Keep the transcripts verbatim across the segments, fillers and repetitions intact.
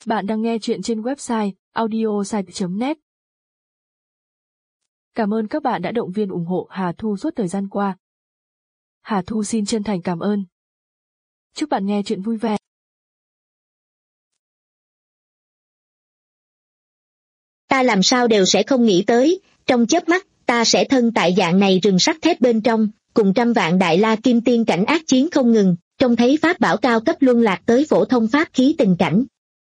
Bạn đang nghe chuyện trên website audiosite chấm net. Cảm ơn các bạn đã động viên ủng hộ Hà Thu suốt thời gian qua. Hà Thu xin chân thành cảm ơn. Chúc bạn nghe chuyện vui vẻ. Ta làm sao đều sẽ không nghĩ tới, trong chớp mắt, ta sẽ thân tại dạng này rừng sắt thép bên trong, cùng trăm vạn đại la kim tiên cảnh ác chiến không ngừng, trông thấy pháp bảo cao cấp luân lạc tới phổ thông pháp khí tình cảnh.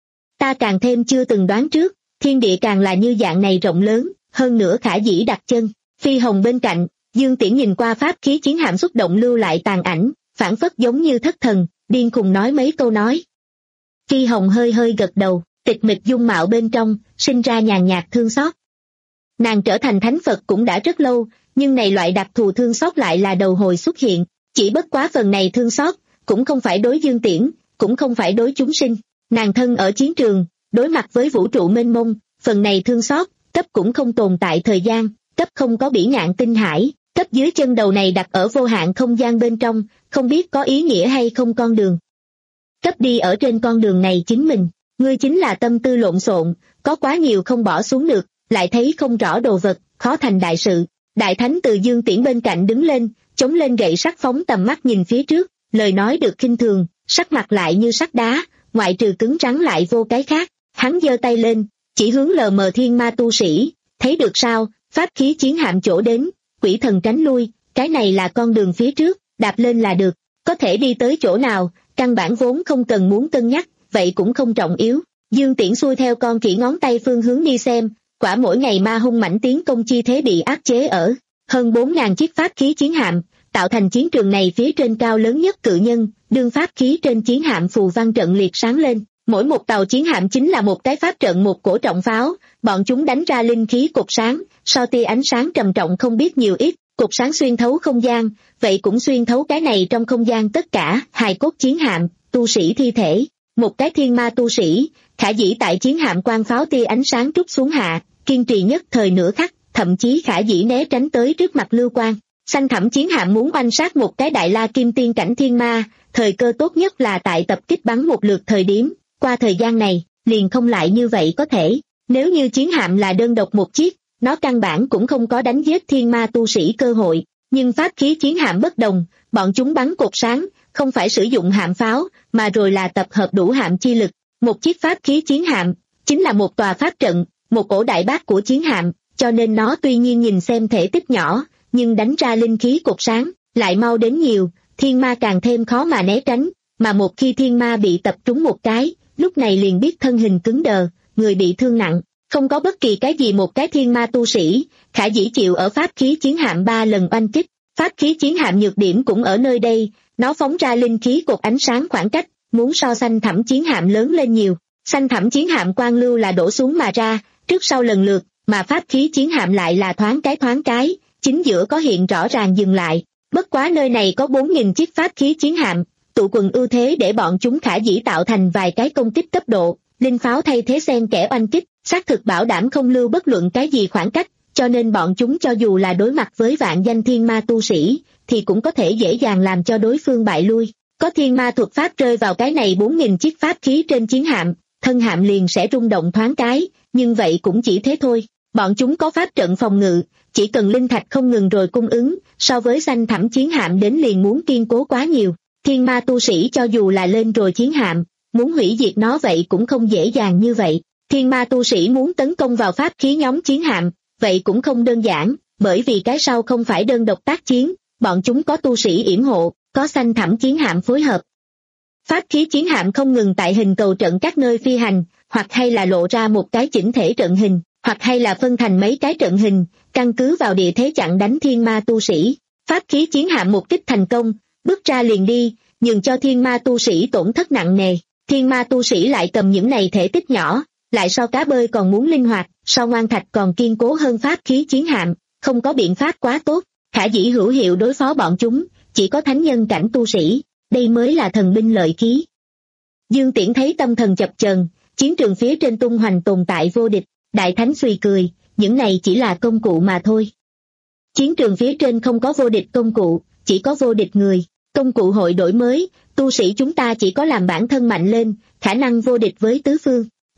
Ta càng thêm chưa từng đoán trước, thiên địa càng là như dạng này rộng lớn, hơn nữa khả dĩ đặt chân. Phi Hồng bên cạnh, Dương Tiễn nhìn qua pháp khí chiến hạm xuất động lưu lại tàn ảnh, phảng phất giống như thất thần, điên khùng nói mấy câu nói. Phi Hồng hơi hơi gật đầu, tịch mịch dung mạo bên trong, sinh ra nhàn nhạt thương xót. Nàng trở thành thánh Phật cũng đã rất lâu, nhưng này loại đặc thù thương xót lại là đầu hồi xuất hiện, chỉ bất quá phần này thương xót, cũng không phải đối Dương Tiễn, cũng không phải đối chúng sinh. Nàng thân ở chiến trường, đối mặt với vũ trụ mênh mông, phần này thương xót, cấp cũng không tồn tại thời gian, cấp không có bỉ ngạn tinh hải, cấp dưới chân đầu này đặt ở vô hạn không gian bên trong, không biết có ý nghĩa hay không con đường. Cấp đi ở trên con đường này chính mình, ngươi chính là tâm tư lộn xộn, có quá nhiều không bỏ xuống được, lại thấy không rõ đồ vật, khó thành đại sự. Đại thánh từ Dương Tiễn bên cạnh đứng lên, chống lên gậy sắt phóng tầm mắt nhìn phía trước, lời nói được khinh thường, sắc mặt lại như sắt đá, ngoại trừ cứng rắn lại vô cái khác. Hắn giơ tay lên, chỉ hướng lờ mờ thiên ma tu sĩ, thấy được sao, pháp khí chiến hạm chỗ đến, quỷ thần tránh lui, cái này là con đường phía trước, đạp lên là được, có thể đi tới chỗ nào, căn bản vốn không cần muốn cân nhắc, vậy cũng không trọng yếu. Dương Tiễn xuôi theo con chỉ ngón tay phương hướng đi xem, quả mỗi ngày ma hung mãnh tiến công chi thế bị áp chế ở hơn bốn ngàn chiếc pháp khí chiến hạm, tạo thành chiến trường này phía trên cao lớn nhất cự nhân, đương pháp khí trên chiến hạm phù văn trận liệt sáng lên. Mỗi một tàu chiến hạm chính là một cái pháp trận, một cổ trọng pháo, bọn chúng đánh ra linh khí cột sáng, so tia ánh sáng trầm trọng không biết nhiều ít, cột sáng xuyên thấu không gian, vậy cũng xuyên thấu cái này trong không gian tất cả, hài cốt chiến hạm, tu sĩ thi thể, một cái thiên ma tu sĩ, khả dĩ tại chiến hạm quang pháo tia ánh sáng trút xuống hạ, kiên trì nhất thời nửa khắc, thậm chí khả dĩ né tránh tới trước mặt lưu quang. Xanh thẳm chiến hạm muốn oanh sát một cái đại la kim tiên cảnh thiên ma, thời cơ tốt nhất là tại tập kích bắn một lượt thời điểm. Qua thời gian này, liền không lại như vậy có thể, nếu như chiến hạm là đơn độc một chiếc, nó căn bản cũng không có đánh giết thiên ma tu sĩ cơ hội, nhưng pháp khí chiến hạm bất đồng, bọn chúng bắn cột sáng, không phải sử dụng hạm pháo, mà rồi là tập hợp đủ hạm chi lực, một chiếc pháp khí chiến hạm, chính là một tòa pháp trận, một cổ đại bác của chiến hạm, cho nên nó tuy nhiên nhìn xem thể tích nhỏ, nhưng đánh ra linh khí cột sáng, lại mau đến nhiều, thiên ma càng thêm khó mà né tránh, mà một khi thiên ma bị tập trúng một cái, lúc này liền biết thân hình cứng đờ, người bị thương nặng, không có bất kỳ cái gì một cái thiên ma tu sĩ, khả dĩ chịu ở pháp khí chiến hạm ba lần oanh kích. Pháp khí chiến hạm nhược điểm cũng ở nơi đây, nó phóng ra linh khí cột ánh sáng khoảng cách, muốn so xanh thẳm chiến hạm lớn lên nhiều. Xanh thẳm chiến hạm quang lưu là đổ xuống mà ra, trước sau lần lượt, mà pháp khí chiến hạm lại là thoáng cái thoáng cái, chính giữa có hiện rõ ràng dừng lại. Bất quá nơi này có bốn nghìn chiếc pháp khí chiến hạm, tụ quần ưu thế để bọn chúng khả dĩ tạo thành vài cái công kích cấp độ, linh pháo thay thế xen kẽ oanh kích, xác thực bảo đảm không lưu bất luận cái gì khoảng cách, cho nên bọn chúng cho dù là đối mặt với vạn danh thiên ma tu sĩ, thì cũng có thể dễ dàng làm cho đối phương bại lui. Có thiên ma thuật pháp rơi vào cái này bốn nghìn chiếc pháp khí trên chiến hạm, thân hạm liền sẽ rung động thoáng cái, nhưng vậy cũng chỉ thế thôi. Bọn chúng có pháp trận phòng ngự, chỉ cần linh thạch không ngừng rồi cung ứng, so với xanh thẳm chiến hạm đến liền muốn kiên cố quá nhiều. Thiên ma tu sĩ cho dù là lên rồi chiến hạm, muốn hủy diệt nó vậy cũng không dễ dàng như vậy. Thiên ma tu sĩ muốn tấn công vào pháp khí nhóm chiến hạm, vậy cũng không đơn giản, bởi vì cái sau không phải đơn độc tác chiến, bọn chúng có tu sĩ yểm hộ, có xanh thẳm chiến hạm phối hợp. Pháp khí chiến hạm không ngừng tại hình cầu trận các nơi phi hành, hoặc hay là lộ ra một cái chỉnh thể trận hình, hoặc hay là phân thành mấy cái trận hình, căn cứ vào địa thế chặn đánh thiên ma tu sĩ. Pháp khí chiến hạm một kích thành công, bước ra liền đi, nhường cho thiên ma tu sĩ tổn thất nặng nề. Thiên ma tu sĩ lại cầm những này thể tích nhỏ, lại so cá bơi còn muốn linh hoạt, so ngoan thạch còn kiên cố hơn pháp khí chiến hạm, không có biện pháp quá tốt, khả dĩ hữu hiệu đối phó bọn chúng, chỉ có thánh nhân cảnh tu sĩ, đây mới là thần binh lợi khí. Dương Tiễn thấy tâm thần chập chờn, chiến trường phía trên tung hoành tồn tại vô địch, đại thánh suy cười, những này chỉ là công cụ mà thôi. Chiến trường phía trên không có vô địch công cụ, chỉ có vô địch người. Công cụ hội đổi mới, tu sĩ chúng ta chỉ có làm bản thân mạnh lên, khả năng vô địch với tứ phương.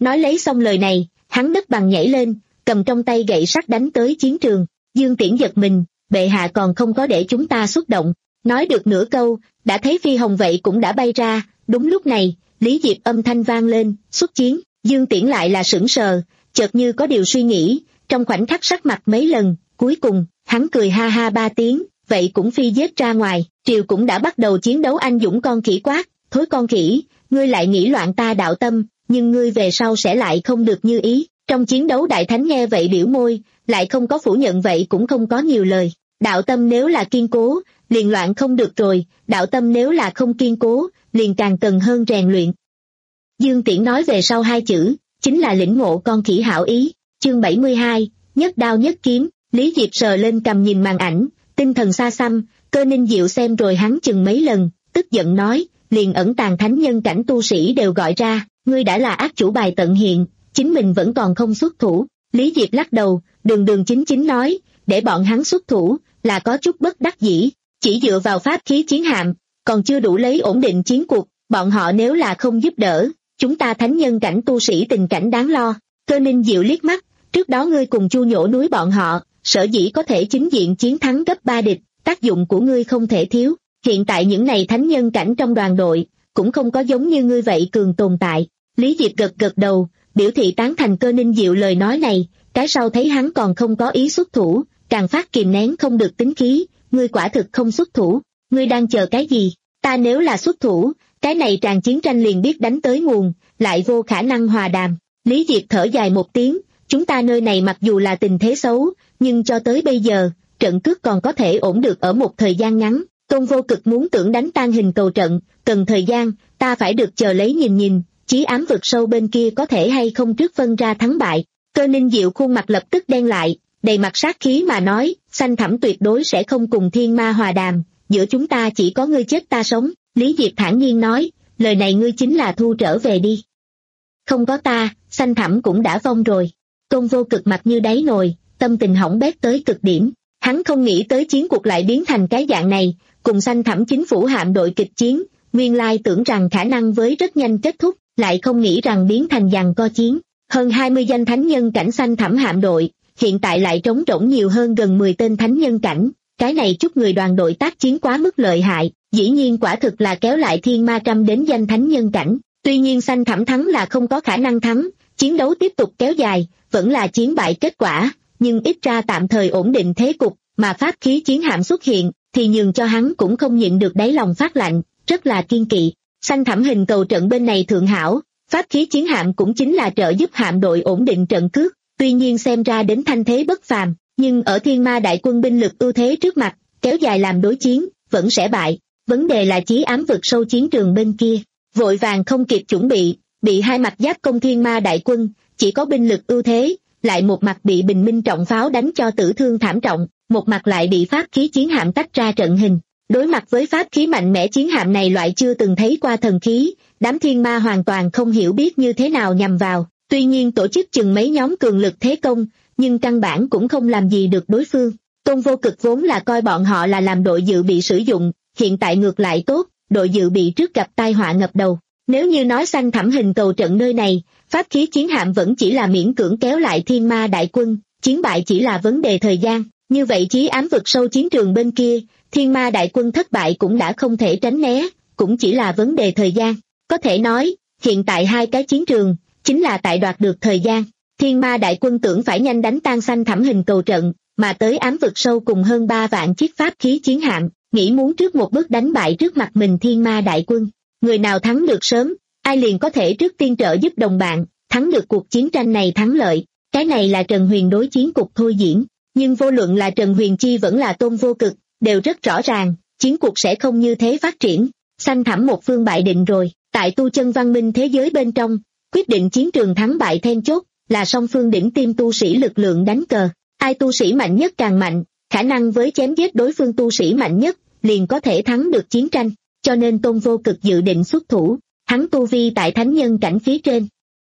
Nói lấy xong lời này, hắn đất bằng nhảy lên, cầm trong tay gậy sắt đánh tới chiến trường. Dương Tiễn giật mình, bệ hạ còn không có để chúng ta xuất động. Nói được nửa câu, đã thấy phi hồng vậy cũng đã bay ra. Đúng lúc này, Lý Diệp âm thanh vang lên, xuất chiến. Dương Tiễn lại là sững sờ, chợt như có điều suy nghĩ, trong khoảnh khắc sắc mặt mấy lần, cuối cùng, hắn cười ha ha ba tiếng, vậy cũng phi giết ra ngoài. Triều cũng đã bắt đầu chiến đấu anh dũng. Con khỉ quát, thối con khỉ, ngươi lại nghĩ loạn ta đạo tâm, nhưng ngươi về sau sẽ lại không được như ý. Trong chiến đấu Đại Thánh nghe vậy biểu môi, lại không có phủ nhận vậy cũng không có nhiều lời. Đạo tâm nếu là kiên cố, liền loạn không được rồi, đạo tâm nếu là không kiên cố, liền càng cần hơn rèn luyện. Dương Tiễn nói về sau hai chữ, chính là lĩnh ngộ con khỉ hảo ý. Chương bảy mươi hai, nhất đao nhất kiếm. Lý Diệp sờ lên cầm nhìn màn ảnh, tinh thần xa xăm, Cơ Ninh Diệu xem rồi hắn chừng mấy lần, tức giận nói, liền ẩn tàng thánh nhân cảnh tu sĩ đều gọi ra, ngươi đã là ác chủ bài tận hiện, chính mình vẫn còn không xuất thủ. Lý Diệp lắc đầu, đường đường chính chính nói, để bọn hắn xuất thủ, là có chút bất đắc dĩ, chỉ dựa vào pháp khí chiến hạm, còn chưa đủ lấy ổn định chiến cuộc, bọn họ nếu là không giúp đỡ, chúng ta thánh nhân cảnh tu sĩ tình cảnh đáng lo. Cơ Ninh Diệu liếc mắt, trước đó ngươi cùng chu nhổ núi bọn họ, sở dĩ có thể chính diện chiến thắng gấp ba địch, tác dụng của ngươi không thể thiếu, hiện tại những này thánh nhân cảnh trong đoàn đội, cũng không có giống như ngươi vậy cường tồn tại. Lý Diệp gật gật đầu, biểu thị tán thành Cơ Ninh Diệu lời nói này, cái sau thấy hắn còn không có ý xuất thủ, càng phát kìm nén không được tính khí, ngươi quả thực không xuất thủ, ngươi đang chờ cái gì, ta nếu là xuất thủ, cái này tràn chiến tranh liền biết đánh tới nguồn, lại vô khả năng hòa đàm. Lý Diệp thở dài một tiếng, chúng ta nơi này mặc dù là tình thế xấu, nhưng cho tới bây giờ, trận cước còn có thể ổn được ở một thời gian ngắn. Tôn Vô Cực muốn tưởng đánh tan hình cầu trận, cần thời gian, ta phải được chờ lấy nhìn nhìn, chí ám vực sâu bên kia có thể hay không trước phân ra thắng bại. Cơ Ninh Diệu khuôn mặt lập tức đen lại, đầy mặt sát khí mà nói, Xanh Thẳm tuyệt đối sẽ không cùng thiên ma hòa đàm, giữa chúng ta chỉ có ngươi chết ta sống. Lý Diệp thản nhiên nói, lời này ngươi chính là thu trở về đi. Không có ta, Xanh Thẳm cũng đã vong rồi. Tôn Vô Cực mặt như đáy nồi, tâm tình hỏng bét tới cực điểm. Hắn không nghĩ tới chiến cuộc lại biến thành cái dạng này, cùng Xanh Thẳm chính phủ hạm đội kịch chiến, nguyên lai tưởng rằng khả năng với rất nhanh kết thúc, lại không nghĩ rằng biến thành giằng co chiến. Hơn hai mươi danh thánh nhân cảnh Xanh Thẳm hạm đội, hiện tại lại trống rỗng nhiều hơn gần mười tên thánh nhân cảnh, cái này chút người đoàn đội tác chiến quá mức lợi hại, dĩ nhiên quả thực là kéo lại thiên ma trăm đến danh thánh nhân cảnh. Tuy nhiên Xanh Thẳm thắng là không có khả năng thắng, chiến đấu tiếp tục kéo dài, vẫn là chiến bại kết quả, nhưng ít ra tạm thời ổn định thế cục, mà pháp khí chiến hạm xuất hiện, thì nhường cho hắn cũng không nhịn được đáy lòng phát lạnh, rất là kiên kỵ. Xanh Thẳm hình cầu trận bên này thượng hảo, pháp khí chiến hạm cũng chính là trợ giúp hạm đội ổn định trận cước, tuy nhiên xem ra đến thanh thế bất phàm, nhưng ở thiên ma đại quân binh lực ưu thế trước mặt, kéo dài làm đối chiến, vẫn sẽ bại. Vấn đề là chí ám vực sâu chiến trường bên kia, vội vàng không kịp chuẩn bị, bị hai mặt giáp công thiên ma đại quân, chỉ có binh lực ưu thế, lại một mặt bị bình minh trọng pháo đánh cho tử thương thảm trọng, một mặt lại bị pháp khí chiến hạm tách ra trận hình. Đối mặt với pháp khí mạnh mẽ chiến hạm này loại chưa từng thấy qua thần khí, đám thiên ma hoàn toàn không hiểu biết như thế nào nhằm vào, tuy nhiên tổ chức chừng mấy nhóm cường lực thế công, nhưng căn bản cũng không làm gì được đối phương. Tôn Vô Cực vốn là coi bọn họ là làm đội dự bị sử dụng, hiện tại ngược lại tốt, đội dự bị trước gặp tai họa ngập đầu. Nếu như nói Xanh Thẳm hình cầu trận nơi này, pháp khí chiến hạm vẫn chỉ là miễn cưỡng kéo lại thiên ma đại quân, chiến bại chỉ là vấn đề thời gian, như vậy chí ám vực sâu chiến trường bên kia, thiên ma đại quân thất bại cũng đã không thể tránh né, cũng chỉ là vấn đề thời gian. Có thể nói, hiện tại hai cái chiến trường, chính là tại đoạt được thời gian. Thiên ma đại quân tưởng phải nhanh đánh tan Xanh Thẳm hình cầu trận, mà tới ám vực sâu cùng hơn ba vạn chiếc pháp khí chiến hạm, nghĩ muốn trước một bước đánh bại trước mặt mình thiên ma đại quân. Người nào thắng được sớm, ai liền có thể trước tiên trợ giúp đồng bạn, thắng được cuộc chiến tranh này thắng lợi. Cái này là Trần Huyền đối chiến cục thôi diễn, nhưng vô luận là Trần Huyền Chi vẫn là Tôn Vô Cực, đều rất rõ ràng, chiến cuộc sẽ không như thế phát triển. Xanh Thẳm một phương bại định rồi, tại tu chân văn minh thế giới bên trong, quyết định chiến trường thắng bại then chốt, là song phương đỉnh tiêm tu sĩ lực lượng đánh cờ. Ai tu sĩ mạnh nhất càng mạnh, khả năng với chém giết đối phương tu sĩ mạnh nhất, liền có thể thắng được chiến tranh. Cho nên Tôn Vô Cực dự định xuất thủ, hắn tu vi tại thánh nhân cảnh phía trên.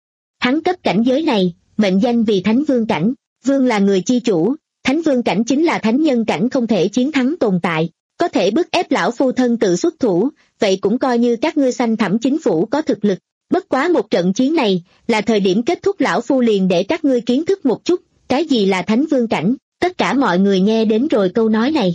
Hắn cấp cảnh giới này, mệnh danh vì thánh vương cảnh, vương là người chi chủ, thánh vương cảnh chính là thánh nhân cảnh không thể chiến thắng tồn tại, có thể bức ép lão phu thân tự xuất thủ, vậy cũng coi như các ngươi Xanh Thẳm chính phủ có thực lực. Bất quá một trận chiến này, là thời điểm kết thúc, lão phu liền để các ngươi kiến thức một chút, cái gì là thánh vương cảnh. Tất cả mọi người nghe đến rồi câu nói này.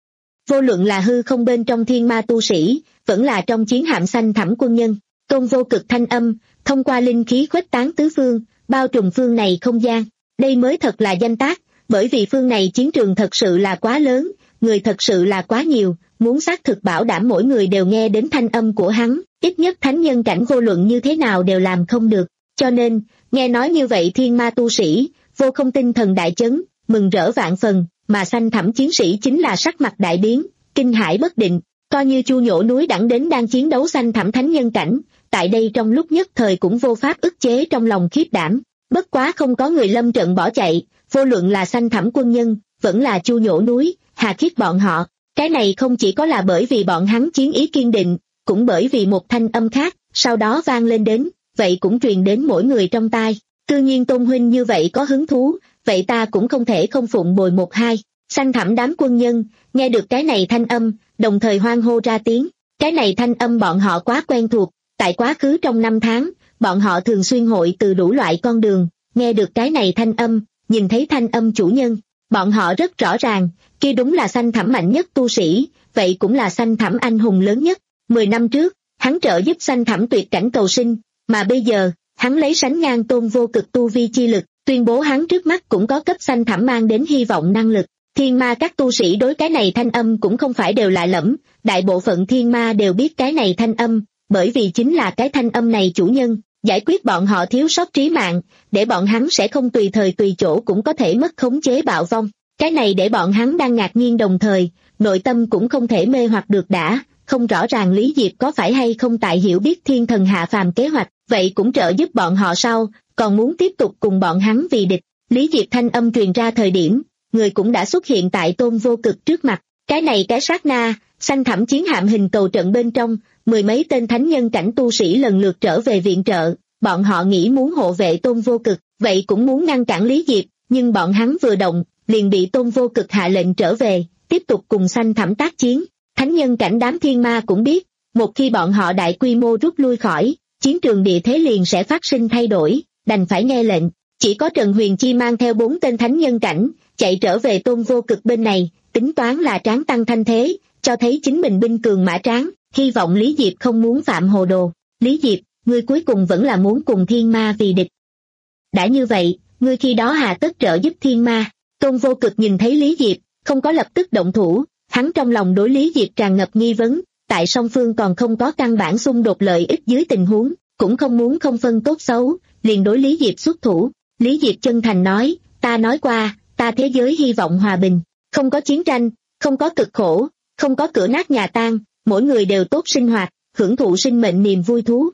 Vô luận là hư không bên trong thiên ma tu sĩ, vẫn là trong chiến hạm xanh thẳm quân nhân, Tôn Vô Cực thanh âm, thông qua linh khí khuếch tán tứ phương, bao trùm phương này không gian. Đây mới thật là danh tác, bởi vì phương này chiến trường thật sự là quá lớn, người thật sự là quá nhiều, muốn xác thực bảo đảm mỗi người đều nghe đến thanh âm của hắn, ít nhất thánh nhân cảnh vô luận như thế nào đều làm không được. Cho nên, nghe nói như vậy thiên ma tu sĩ, vô không tinh thần đại chấn, mừng rỡ vạn phần, mà xanh thẳm chiến sĩ chính là sắc mặt đại biến, kinh hãi bất định, coi như Chu Nhổ núi đẳng đến đang chiến đấu xanh thẳm thánh nhân cảnh, tại đây trong lúc nhất thời cũng vô pháp ức chế trong lòng khiếp đảm. Bất quá không có người lâm trận bỏ chạy, vô luận là xanh thẳm quân nhân, vẫn là Chu Nhổ núi, Hà Khiết bọn họ, cái này không chỉ có là bởi vì bọn hắn chiến ý kiên định, cũng bởi vì một thanh âm khác, sau đó vang lên đến, vậy cũng truyền đến mỗi người trong tai. Tự nhiên Tôn huynh như vậy có hứng thú, vậy ta cũng không thể không phụng bồi một hai. Xanh thẳm đám quân nhân, nghe được cái này thanh âm, đồng thời hoan hô ra tiếng. Cái này thanh âm bọn họ quá quen thuộc, tại quá khứ trong năm tháng, bọn họ thường xuyên hội từ đủ loại con đường, nghe được cái này thanh âm, nhìn thấy thanh âm chủ nhân. Bọn họ rất rõ ràng, kia đúng là xanh thẳm mạnh nhất tu sĩ, vậy cũng là xanh thẳm anh hùng lớn nhất. Mười năm trước, hắn trợ giúp xanh thẳm tuyệt cảnh cầu sinh, mà bây giờ, hắn lấy sánh ngang Tôn Vô Cực tu vi chi lực, tuyên bố hắn trước mắt cũng có cấp xanh thẳm mang đến hy vọng năng lực. Thiên ma các tu sĩ đối cái này thanh âm cũng không phải đều lạ lẫm, đại bộ phận thiên ma đều biết cái này thanh âm, bởi vì chính là cái thanh âm này chủ nhân, giải quyết bọn họ thiếu sót trí mạng, để bọn hắn sẽ không tùy thời tùy chỗ cũng có thể mất khống chế bạo vong. Cái này để bọn hắn đang ngạc nhiên đồng thời, nội tâm cũng không thể mê hoặc được đã, không rõ ràng Lý Diệp có phải hay không tại hiểu biết thiên thần hạ phàm kế hoạch, vậy cũng trợ giúp bọn họ sau, còn muốn tiếp tục cùng bọn hắn vì địch. Lý Diệp thanh âm truyền ra thời điểm, người cũng đã xuất hiện tại Tôn Vô Cực trước mặt. Cái này cái sát na, xanh thẳm chiến hạm hình cầu trận bên trong, mười mấy tên thánh nhân cảnh tu sĩ lần lượt trở về viện trợ, bọn họ nghĩ muốn hộ vệ Tôn Vô Cực, vậy cũng muốn ngăn cản Lý Diệp, nhưng bọn hắn vừa động, liền bị Tôn Vô Cực hạ lệnh trở về, tiếp tục cùng xanh thẳm tác chiến. Thánh nhân cảnh đám thiên ma cũng biết, một khi bọn họ đại quy mô rút lui khỏi, chiến trường địa thế liền sẽ phát sinh thay đổi, đành phải nghe lệnh. Chỉ có Trần Huyền Chi mang theo bốn tên thánh nhân cảnh, chạy trở về Tôn Vô Cực bên này, tính toán là tráng tăng thanh thế, cho thấy chính mình binh cường mã tráng, hy vọng Lý Diệp không muốn phạm hồ đồ. Lý Diệp, ngươi cuối cùng vẫn là muốn cùng thiên ma vì địch. Đã như vậy, ngươi khi đó hà tất trợ giúp thiên ma. Tôn Vô Cực nhìn thấy Lý Diệp, không có lập tức động thủ, hắn trong lòng đối Lý Diệp tràn ngập nghi vấn, tại song phương còn không có căn bản xung đột lợi ích dưới tình huống, cũng không muốn không phân tốt xấu, liền đối Lý Diệp xuất thủ. Lý Diệp chân thành nói, ta nói qua, ta thế giới hy vọng hòa bình, không có chiến tranh, không có cực khổ, không có cửa nát nhà tan, mỗi người đều tốt sinh hoạt, hưởng thụ sinh mệnh niềm vui thú.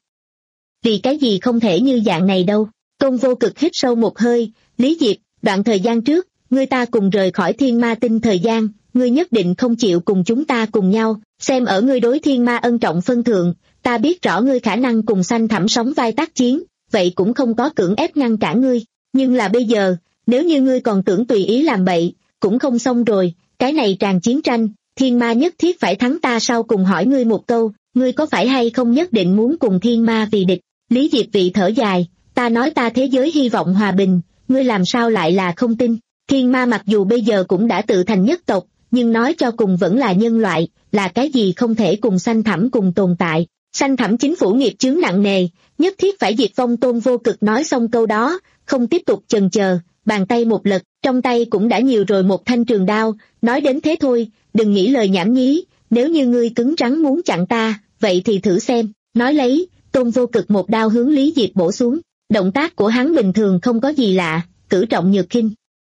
Vì cái gì không thể như dạng này đâu? Tôn Vô Cực hít sâu một hơi, Lý Diệp, đoạn thời gian trước, ngươi ta cùng rời khỏi thiên ma tinh thời gian, ngươi nhất định không chịu cùng chúng ta cùng nhau, xem ở ngươi đối thiên ma ân trọng phân thượng, ta biết rõ ngươi khả năng cùng xanh thẳm sóng vai tác chiến, vậy cũng không có cưỡng ép ngăn cản ngươi, nhưng là bây giờ, nếu như ngươi còn tưởng tùy ý làm bậy, cũng không xong rồi, cái này tràn chiến tranh, thiên ma nhất thiết phải thắng ta. Sau cùng hỏi ngươi một câu, ngươi có phải hay không nhất định muốn cùng thiên ma vì địch? Lý Diệp vị thở dài, ta nói ta thế giới hy vọng hòa bình, ngươi làm sao lại là không tin? Thiên ma mặc dù bây giờ cũng đã tự thành nhất tộc, nhưng nói cho cùng vẫn là nhân loại, là cái gì không thể cùng xanh thẳm cùng tồn tại. Xanh thẳm chính phủ nghiệp chướng nặng nề, nhất thiết phải diệt vong. Tôn Vô Cực nói xong câu đó, không tiếp tục chần chờ, bàn tay một lật, trong tay cũng đã nhiều rồi một thanh trường đao, nói đến thế thôi, đừng nghĩ lời nhảm nhí, nếu như ngươi cứng rắn muốn chặn ta, vậy thì thử xem. Nói lấy, Tôn Vô Cực một đao hướng Lý Diệp bổ xuống, động tác của hắn bình thường không có gì lạ, cử trọng nhược khinh.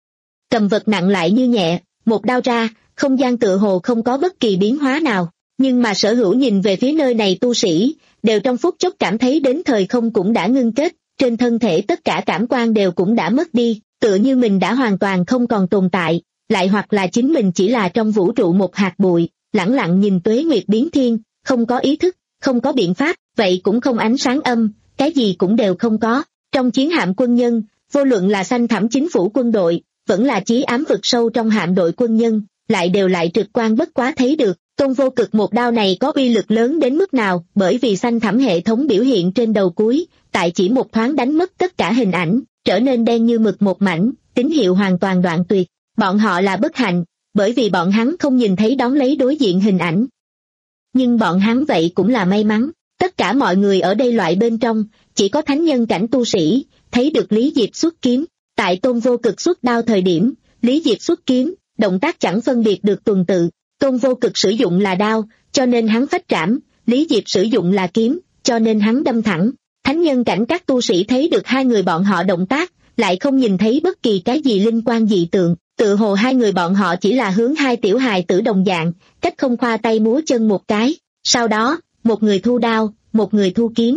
Cầm vật nặng lại như nhẹ, một đao ra, không gian tựa hồ không có bất kỳ biến hóa nào, nhưng mà Sở Hữu nhìn về phía nơi này tu sĩ, đều trong phút chốc cảm thấy đến thời không cũng đã ngưng kết, trên thân thể tất cả cảm quan đều cũng đã mất đi, tựa như mình đã hoàn toàn không còn tồn tại, lại hoặc là chính mình chỉ là trong vũ trụ một hạt bụi, lẳng lặng nhìn tuế nguyệt biến thiên, không có ý thức, không có biện pháp, vậy cũng không ánh sáng âm, cái gì cũng đều không có. Trong chiến hạm quân nhân, vô luận là xanh thẳm chính phủ quân đội, vẫn là chí ám vực sâu trong hạm đội quân nhân, lại đều lại trực quan bất quá thấy được, Tôn Vô Cực một đao này có uy lực lớn đến mức nào, bởi vì xanh thẳm hệ thống biểu hiện trên đầu cuối, tại chỉ một thoáng đánh mất tất cả hình ảnh, trở nên đen như mực một mảnh, tín hiệu hoàn toàn đoạn tuyệt. Bọn họ là bất hạnh, bởi vì bọn hắn không nhìn thấy đón lấy đối diện hình ảnh. Nhưng bọn hắn vậy cũng là may mắn, tất cả mọi người ở đây loại bên trong, chỉ có thánh nhân cảnh tu sĩ, thấy được Lý Diệp xuất kiếm. Tại Tôn Vô Cực xuất đao thời điểm, Lý Diệp xuất kiếm, động tác chẳng phân biệt được tuần tự. Tôn Vô Cực sử dụng là đao, cho nên hắn phách trảm, Lý Diệp sử dụng là kiếm, cho nên hắn đâm thẳng. Thánh nhân cảnh các tu sĩ thấy được hai người bọn họ động tác, lại không nhìn thấy bất kỳ cái gì linh quan dị tượng, tự hồ hai người bọn họ chỉ là hướng hai tiểu hài tử đồng dạng, cách không khoa tay múa chân một cái. Sau đó, một người thu đao, một người thu kiếm.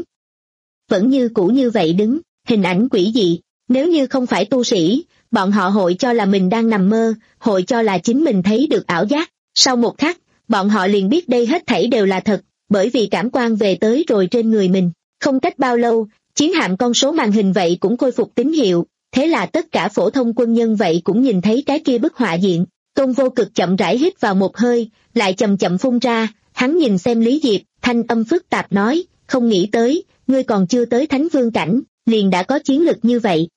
Vẫn như cũ như vậy đứng, hình ảnh quỷ dị, nếu như không phải tu sĩ, bọn họ hội cho là mình đang nằm mơ, hội cho là chính mình thấy được ảo giác. Sau một khắc, bọn họ liền biết đây hết thảy đều là thật, bởi vì cảm quan về tới rồi trên người mình. Không cách bao lâu, chiến hạm con số màn hình vậy cũng khôi phục tín hiệu, thế là tất cả phổ thông quân nhân vậy cũng nhìn thấy cái kia bức họa diện. Tôn Vô Cực chậm rãi hít vào một hơi, lại chậm chậm phun ra, hắn nhìn xem Lý Diệp, thanh âm phức tạp nói, không nghĩ tới, ngươi còn chưa tới thánh vương cảnh, liền đã có chiến lực như vậy.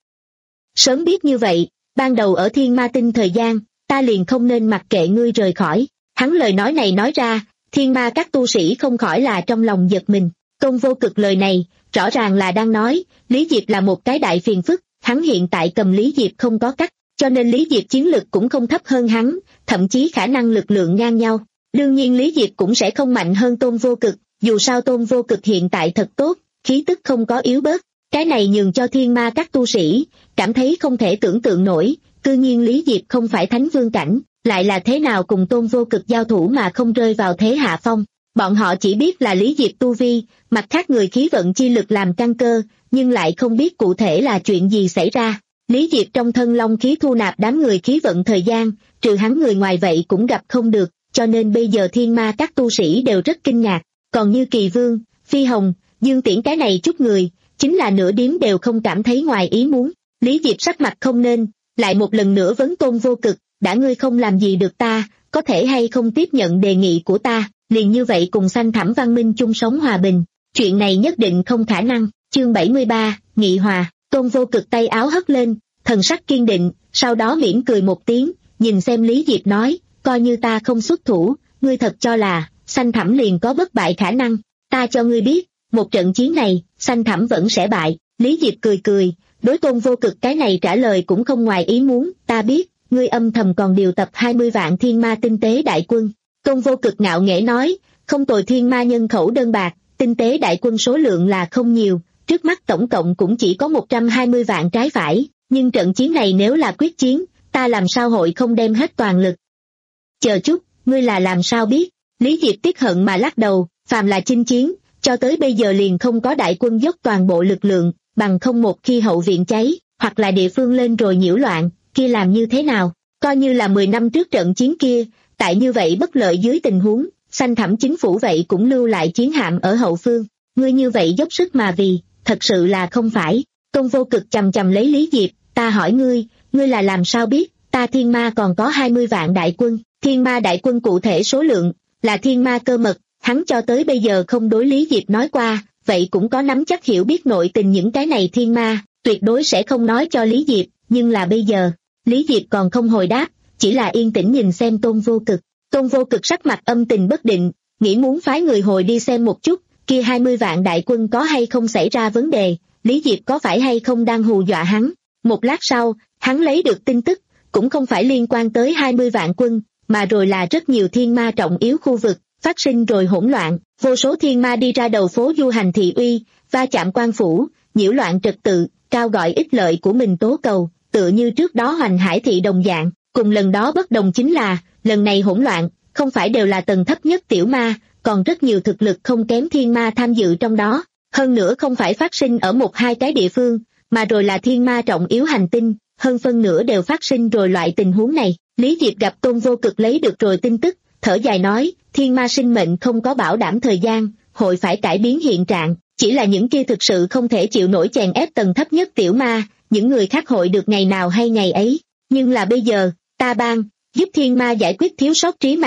Sớm biết như vậy, ban đầu ở Thiên Ma Tinh thời gian, ta liền không nên mặc kệ ngươi rời khỏi. Hắn lời nói này nói ra, Thiên Ma các tu sĩ không khỏi là trong lòng giật mình. Tôn Vô Cực lời này, rõ ràng là đang nói, Lý Diệp là một cái đại phiền phức, hắn hiện tại cầm Lý Diệp không có cách, cho nên Lý Diệp chiến lực cũng không thấp hơn hắn, thậm chí khả năng lực lượng ngang nhau. Đương nhiên Lý Diệp cũng sẽ không mạnh hơn Tôn Vô Cực, dù sao Tôn Vô Cực hiện tại thật tốt, khí tức không có yếu bớt. Cái này nhường cho Thiên Ma các tu sĩ, cảm thấy không thể tưởng tượng nổi, cư nhiên Lý Diệp không phải thánh vương cảnh, lại là thế nào cùng Tôn Vô Cực giao thủ mà không rơi vào thế hạ phong. Bọn họ chỉ biết là Lý Diệp tu vi, mặt khác người khí vận chi lực làm căn cơ, nhưng lại không biết cụ thể là chuyện gì xảy ra. Lý Diệp trong thân long khí thu nạp đám người khí vận thời gian, trừ hắn người ngoài vậy cũng gặp không được, cho nên bây giờ Thiên Ma các tu sĩ đều rất kinh ngạc. Còn như Kỳ Vương, Phi Hồng, Dương Tiễn cái này chút người, chính là nửa điếm đều không cảm thấy ngoài ý muốn. Lý Diệp sắc mặt không nên, lại một lần nữa vấn Tôn Vô Cực, đã ngươi không làm gì được ta, có thể hay không tiếp nhận đề nghị của ta, liền như vậy cùng xanh thẳm văn minh chung sống hòa bình. Chuyện này nhất định không khả năng. Chương bảy mươi ba, Nghị Hòa. Tôn Vô Cực tay áo hất lên, thần sắc kiên định, sau đó mỉm cười một tiếng, nhìn xem Lý Diệp nói, coi như ta không xuất thủ, ngươi thật cho là xanh thẳm liền có bất bại khả năng. Ta cho ngươi biết, một trận chiến này, xanh thẳm vẫn sẽ bại. Lý Diệp cười cười, đối Tôn Vô Cực cái này trả lời cũng không ngoài ý muốn, ta biết, ngươi âm thầm còn điều tập hai mươi vạn thiên ma tinh tế đại quân. Tôn Vô Cực ngạo nghễ nói, không tồi, thiên ma nhân khẩu đơn bạc, tinh tế đại quân số lượng là không nhiều, trước mắt tổng cộng cũng chỉ có một trăm hai mươi vạn trái phải, nhưng trận chiến này nếu là quyết chiến, ta làm sao hội không đem hết toàn lực. Chờ chút, ngươi là làm sao biết? Lý Diệp tiếc hận mà lắc đầu, phàm là chinh chiến, cho tới bây giờ liền không có đại quân dốc toàn bộ lực lượng, bằng không một khi hậu viện cháy, hoặc là địa phương lên rồi nhiễu loạn, kia làm như thế nào? Coi như là mười năm trước trận chiến kia, tại như vậy bất lợi dưới tình huống, xanh thẳm chính phủ vậy cũng lưu lại chiến hạm ở hậu phương. Ngươi như vậy dốc sức mà vì, thật sự là không phải. Tôn Vô Cực chầm chầm lấy Lý Diệp, ta hỏi ngươi, ngươi là làm sao biết, ta thiên ma còn có hai mươi vạn đại quân, thiên ma đại quân cụ thể số lượng, là thiên ma cơ mật, hắn cho tới bây giờ không đối Lý Diệp nói qua, vậy cũng có nắm chắc hiểu biết nội tình những cái này thiên ma, tuyệt đối sẽ không nói cho Lý Diệp, nhưng là bây giờ, Lý Diệp còn không hồi đáp, chỉ là yên tĩnh nhìn xem Tôn Vô Cực. Tôn Vô Cực sắc mặt âm tình bất định, nghĩ muốn phái người hồi đi xem một chút, kia hai mươi vạn đại quân có hay không xảy ra vấn đề, Lý Diệp có phải hay không đang hù dọa hắn. Một lát sau, hắn lấy được tin tức, cũng không phải liên quan tới hai mươi vạn quân, mà rồi là rất nhiều thiên ma trọng yếu khu vực, phát sinh rồi hỗn loạn, vô số thiên ma đi ra đầu phố du hành thị uy, va chạm quan phủ, nhiễu loạn trật tự, cao gọi ích lợi của mình tố cầu, tựa như trước đó Hoành Hải thị đồng dạng. Cùng lần đó bất đồng chính là, lần này hỗn loạn, không phải đều là tầng thấp nhất tiểu ma, còn rất nhiều thực lực không kém thiên ma tham dự trong đó. Hơn nữa không phải phát sinh ở một hai cái địa phương, mà rồi là thiên ma trọng yếu hành tinh, hơn phân nửa đều phát sinh rồi loại tình huống này. Lý Diệp gặp Tôn Vô Cực lấy được rồi tin tức, thở dài nói, thiên ma sinh mệnh không có bảo đảm thời gian, hội phải cải biến hiện trạng, chỉ là những kia thực sự không thể chịu nổi chèn ép tầng thấp nhất tiểu ma, những người khác hội được ngày nào hay ngày ấy. Nhưng là bây giờ, ta ban, giúp thiên ma giải quyết thiếu sót trí mạng,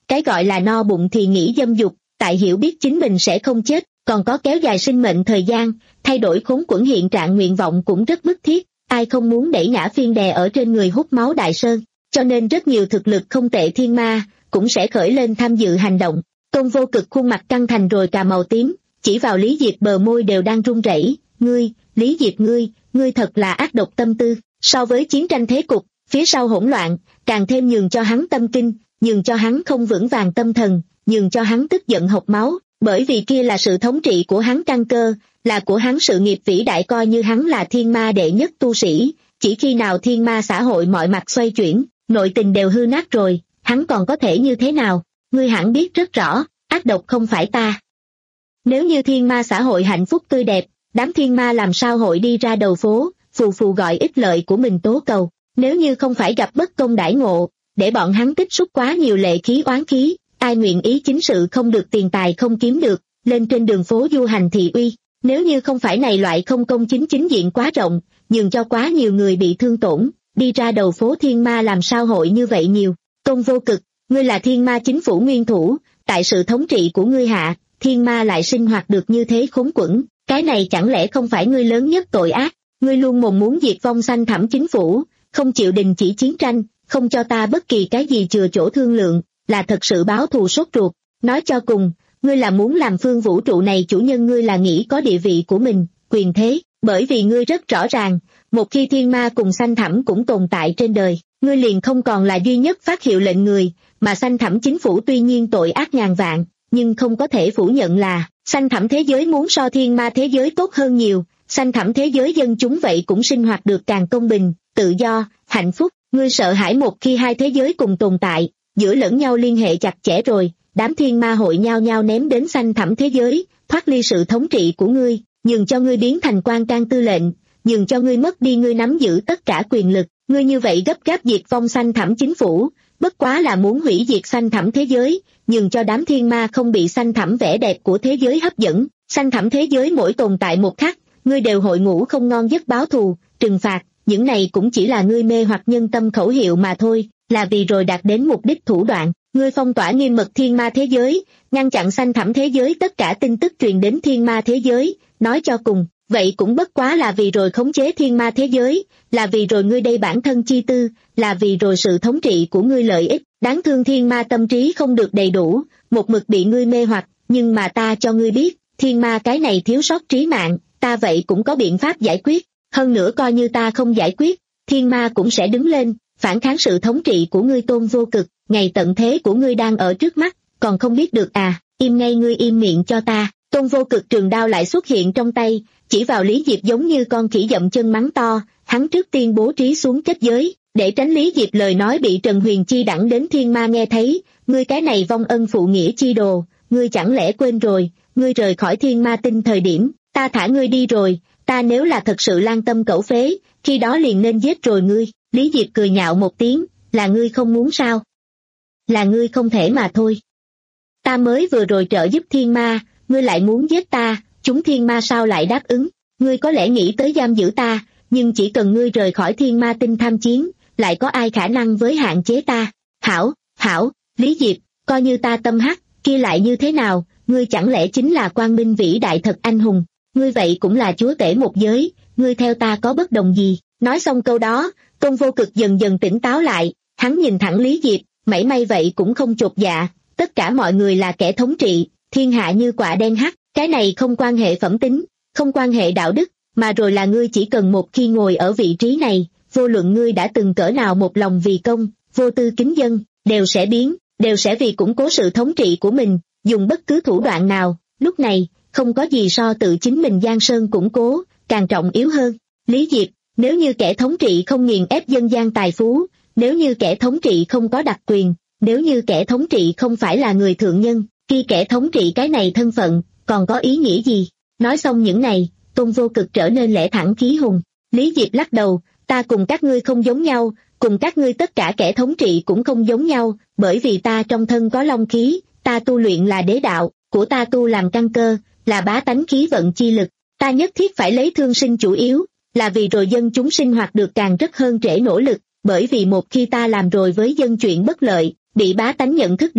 cái gọi là no bụng thì nghĩ dâm dục, tại hiểu biết chính mình sẽ không chết, còn có kéo dài sinh mệnh thời gian, thay đổi khốn quẫn hiện trạng nguyện vọng cũng rất bức thiết, ai không muốn đẩy ngã phiên đè ở trên người hút máu Đại Sơn, cho nên rất nhiều thực lực không tệ thiên ma, cũng sẽ khởi lên tham dự hành động. Tôn Vô Cực khuôn mặt căng thành rồi cà màu tím, chỉ vào Lý Diệp bờ môi đều đang run rẩy. Ngươi, Lý Diệp ngươi, ngươi thật là ác độc tâm tư, so với chiến tranh thế cục, phía sau hỗn loạn, càng thêm nhường cho hắn tâm kinh, nhường cho hắn không vững vàng tâm thần, nhường cho hắn tức giận hộc máu, bởi vì kia là sự thống trị của hắn căn cơ, là của hắn sự nghiệp vĩ đại, coi như hắn là thiên ma đệ nhất tu sĩ, chỉ khi nào thiên ma xã hội mọi mặt xoay chuyển, nội tình đều hư nát rồi, hắn còn có thể như thế nào? Ngươi hẳn biết rất rõ, ác độc không phải ta. Nếu như thiên ma xã hội hạnh phúc tươi đẹp, đám thiên ma làm sao hội đi ra đầu phố, phù phù gọi ích lợi của mình tố cầu. Nếu như không phải gặp bất công đãi ngộ, để bọn hắn tích xúc quá nhiều lệ khí oán khí, ai nguyện ý chính sự không được tiền tài không kiếm được, lên trên đường phố du hành thị uy. Nếu như không phải này loại không công chính chính diện quá rộng, nhường cho quá nhiều người bị thương tổn, đi ra đầu phố thiên ma làm sao hội như vậy nhiều. Tôn Vô Cực, ngươi là thiên ma chính phủ nguyên thủ, tại sự thống trị của ngươi hạ, thiên ma lại sinh hoạt được như thế khốn quẫn, cái này chẳng lẽ không phải ngươi lớn nhất tội ác? Ngươi luôn mồm muốn diệt vong sanh thẳm chính phủ, không chịu đình chỉ chiến tranh, không cho ta bất kỳ cái gì chừa chỗ thương lượng, là thật sự báo thù sốt ruột. Nói cho cùng, ngươi là muốn làm phương vũ trụ này chủ nhân, ngươi là nghĩ có địa vị của mình, quyền thế, bởi vì ngươi rất rõ ràng, một khi thiên ma cùng sanh thẳm cũng tồn tại trên đời, ngươi liền không còn là duy nhất phát hiệu lệnh người, mà sanh thẳm chính phủ tuy nhiên tội ác ngàn vạn, nhưng không có thể phủ nhận là, sanh thẳm thế giới muốn so thiên ma thế giới tốt hơn nhiều, sanh thẳm thế giới dân chúng vậy cũng sinh hoạt được càng công bình, tự do, hạnh phúc. Ngươi sợ hãi một khi hai thế giới cùng tồn tại, giữa lẫn nhau liên hệ chặt chẽ rồi, đám thiên ma hội nhau nhau ném đến sanh thẳm thế giới, thoát ly sự thống trị của ngươi, nhường cho ngươi biến thành quan can tư lệnh, nhường cho ngươi mất đi ngươi nắm giữ tất cả quyền lực. Ngươi như vậy gấp gáp diệt vong sanh thẳm chính phủ, bất quá là muốn hủy diệt sanh thẳm thế giới, nhường cho đám thiên ma không bị sanh thẳm vẻ đẹp của thế giới hấp dẫn. Sanh thẳm thế giới mỗi tồn tại một khắc, ngươi đều hội ngủ không ngon giấc báo thù, trừng phạt, những này cũng chỉ là ngươi mê hoặc nhân tâm khẩu hiệu mà thôi, là vì rồi đạt đến mục đích thủ đoạn. Ngươi phong tỏa nghiêm mật thiên ma thế giới, ngăn chặn sanh thẳm thế giới tất cả tin tức truyền đến thiên ma thế giới, nói cho cùng, vậy cũng bất quá là vì rồi khống chế thiên ma thế giới, là vì rồi ngươi đây bản thân chi tư, là vì rồi sự thống trị của ngươi lợi ích. Đáng thương thiên ma tâm trí không được đầy đủ, một mực bị ngươi mê hoặc, nhưng mà ta cho ngươi biết, thiên ma cái này thiếu sót trí mạng, ta vậy cũng có biện pháp giải quyết. Hơn nữa coi như ta không giải quyết, thiên ma cũng sẽ đứng lên, phản kháng sự thống trị của ngươi. Tôn Vô Cực, ngày tận thế của ngươi đang ở trước mắt, còn không biết được à, im ngay ngươi im miệng cho ta. Tôn Vô Cực trường đao lại xuất hiện trong tay, chỉ vào Lý Diệp giống như con khỉ dậm chân mắng to, hắn trước tiên bố trí xuống kết giới, để tránh Lý Diệp lời nói bị Trần Huyền Chi đẳng đến thiên ma nghe thấy. Ngươi cái này vong ân phụ nghĩa chi đồ, ngươi chẳng lẽ quên rồi, ngươi rời khỏi thiên ma tinh thời điểm, ta thả ngươi đi rồi, ta nếu là thật sự lan tâm cẩu phế, khi đó liền nên giết rồi ngươi. Lý Diệp cười nhạo một tiếng, là ngươi không muốn sao? Là ngươi không thể mà thôi. Ta mới vừa rồi trợ giúp thiên ma, ngươi lại muốn giết ta, chúng thiên ma sao lại đáp ứng? Ngươi có lẽ nghĩ tới giam giữ ta, nhưng chỉ cần ngươi rời khỏi thiên ma tinh tham chiến, lại có ai khả năng với hạn chế ta? Hảo, hảo, Lý Diệp, coi như ta tâm hắc, kia lại như thế nào? Ngươi chẳng lẽ chính là quang minh vĩ đại thật anh hùng? Ngươi vậy cũng là chúa tể một giới, ngươi theo ta có bất đồng gì? Nói xong câu đó, Tôn Vô Cực dần dần tỉnh táo lại, hắn nhìn thẳng Lý Diệp, mảy may vậy cũng không chột dạ, tất cả mọi người là kẻ thống trị, thiên hạ như quạ đen hắc, cái này không quan hệ phẩm tính, không quan hệ đạo đức, mà rồi là ngươi chỉ cần một khi ngồi ở vị trí này, vô luận ngươi đã từng cỡ nào một lòng vì công, vô tư kính dân, đều sẽ biến, đều sẽ vì củng cố sự thống trị của mình, dùng bất cứ thủ đoạn nào. Lúc này, không có gì so tự chính mình giang sơn củng cố, càng trọng yếu hơn. Lý Diệp, nếu như kẻ thống trị không nghiền ép dân gian tài phú, nếu như kẻ thống trị không có đặc quyền, nếu như kẻ thống trị không phải là người thượng nhân, khi kẻ thống trị cái này thân phận, còn có ý nghĩa gì? Nói xong những này, Tôn Vô Cực trở nên lẽ thẳng khí hùng. Lý Diệp lắc đầu, ta cùng các ngươi không giống nhau, cùng các ngươi tất cả kẻ thống trị cũng không giống nhau, bởi vì ta trong thân có long khí, ta tu luyện là đế đạo, của ta tu làm căn cơ, là bá tánh khí vận chi lực, ta nhất thiết phải lấy thương sinh chủ yếu, là vì rồi dân chúng sinh hoạt được càng rất hơn trễ nỗ lực, bởi vì một khi ta làm rồi với dân chuyện bất lợi, bị bá tánh nhận thức đến,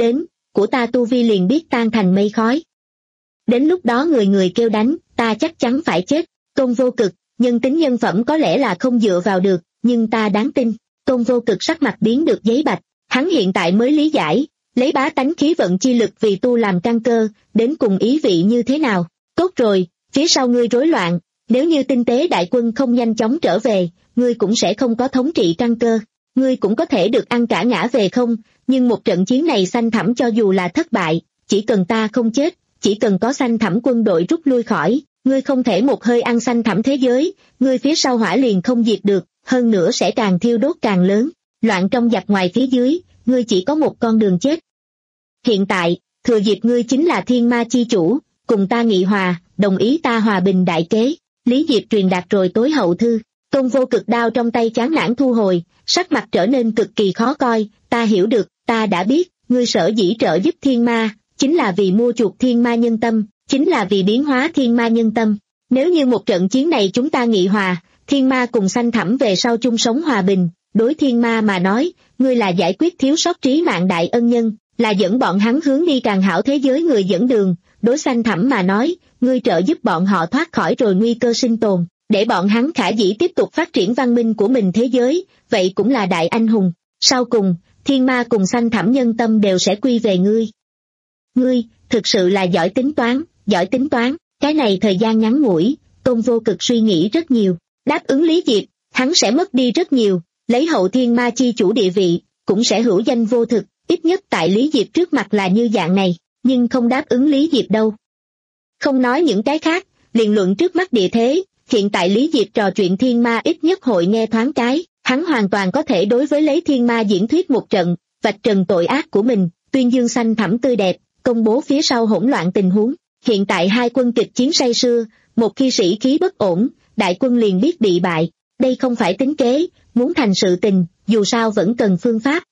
của ta tu vi liền biết tan thành mây khói. Đến lúc đó người người kêu đánh, ta chắc chắn phải chết. Tôn Vô Cực, nhân tính nhân phẩm có lẽ là không dựa vào được, nhưng ta đáng tin. Tôn Vô Cực sắc mặt biến được giấy bạch, hắn hiện tại mới lý giải, lấy bá tánh khí vận chi lực vì tu làm căn cơ, đến cùng ý vị như thế nào. Tốt rồi, phía sau ngươi rối loạn, nếu như tinh tế đại quân không nhanh chóng trở về, ngươi cũng sẽ không có thống trị căn cơ. Ngươi cũng có thể được ăn cả ngã về không, nhưng một trận chiến này xanh thẳm cho dù là thất bại, chỉ cần ta không chết, chỉ cần có xanh thẳm quân đội rút lui khỏi, ngươi không thể một hơi ăn xanh thẳm thế giới, ngươi phía sau hỏa liền không diệt được, hơn nữa sẽ càng thiêu đốt càng lớn, loạn trong giặc ngoài phía dưới, ngươi chỉ có một con đường chết. Hiện tại, thừa dịp ngươi chính là thiên ma chi chủ, cùng ta nghị hòa, đồng ý ta hòa bình đại kế. Lý Diệp truyền đạt rồi tối hậu thư. Tôn Vô Cực đao trong tay chán nản thu hồi, sắc mặt trở nên cực kỳ khó coi. Ta hiểu được, ta đã biết, ngươi sở dĩ trợ giúp thiên ma, chính là vì mua chuộc thiên ma nhân tâm, chính là vì biến hóa thiên ma nhân tâm. Nếu như một trận chiến này chúng ta nghị hòa, thiên ma cùng xanh thẳm về sau chung sống hòa bình, đối thiên ma mà nói, ngươi là giải quyết thiếu sót trí mạng đại ân nhân, là dẫn bọn hắn hướng đi càng hảo thế giới người dẫn đường. Đối xanh thẳm mà nói, ngươi trợ giúp bọn họ thoát khỏi rồi nguy cơ sinh tồn, để bọn hắn khả dĩ tiếp tục phát triển văn minh của mình thế giới, vậy cũng là đại anh hùng. Sau cùng, thiên ma cùng xanh thẳm nhân tâm đều sẽ quy về ngươi. Ngươi, thực sự là giỏi tính toán, giỏi tính toán, cái này thời gian ngắn ngủi, Tôn Vô Cực suy nghĩ rất nhiều, đáp ứng Lý Diệp, hắn sẽ mất đi rất nhiều, lấy hậu thiên ma chi chủ địa vị, cũng sẽ hữu danh vô thực, ít nhất tại Lý Diệp trước mặt là như dạng này, nhưng không đáp ứng Lý Diệp đâu. Không nói những cái khác, liền luận trước mắt địa thế, hiện tại Lý Diệp trò chuyện thiên ma ít nhất hội nghe thoáng cái, hắn hoàn toàn có thể đối với lấy thiên ma diễn thuyết một trận, vạch trần tội ác của mình, tuyên dương xanh thẳm tươi đẹp, công bố phía sau hỗn loạn tình huống. Hiện tại hai quân kịch chiến say sưa, một khi sĩ khí bất ổn, đại quân liền biết bị bại, đây không phải tính kế, muốn thành sự tình, dù sao vẫn cần phương pháp.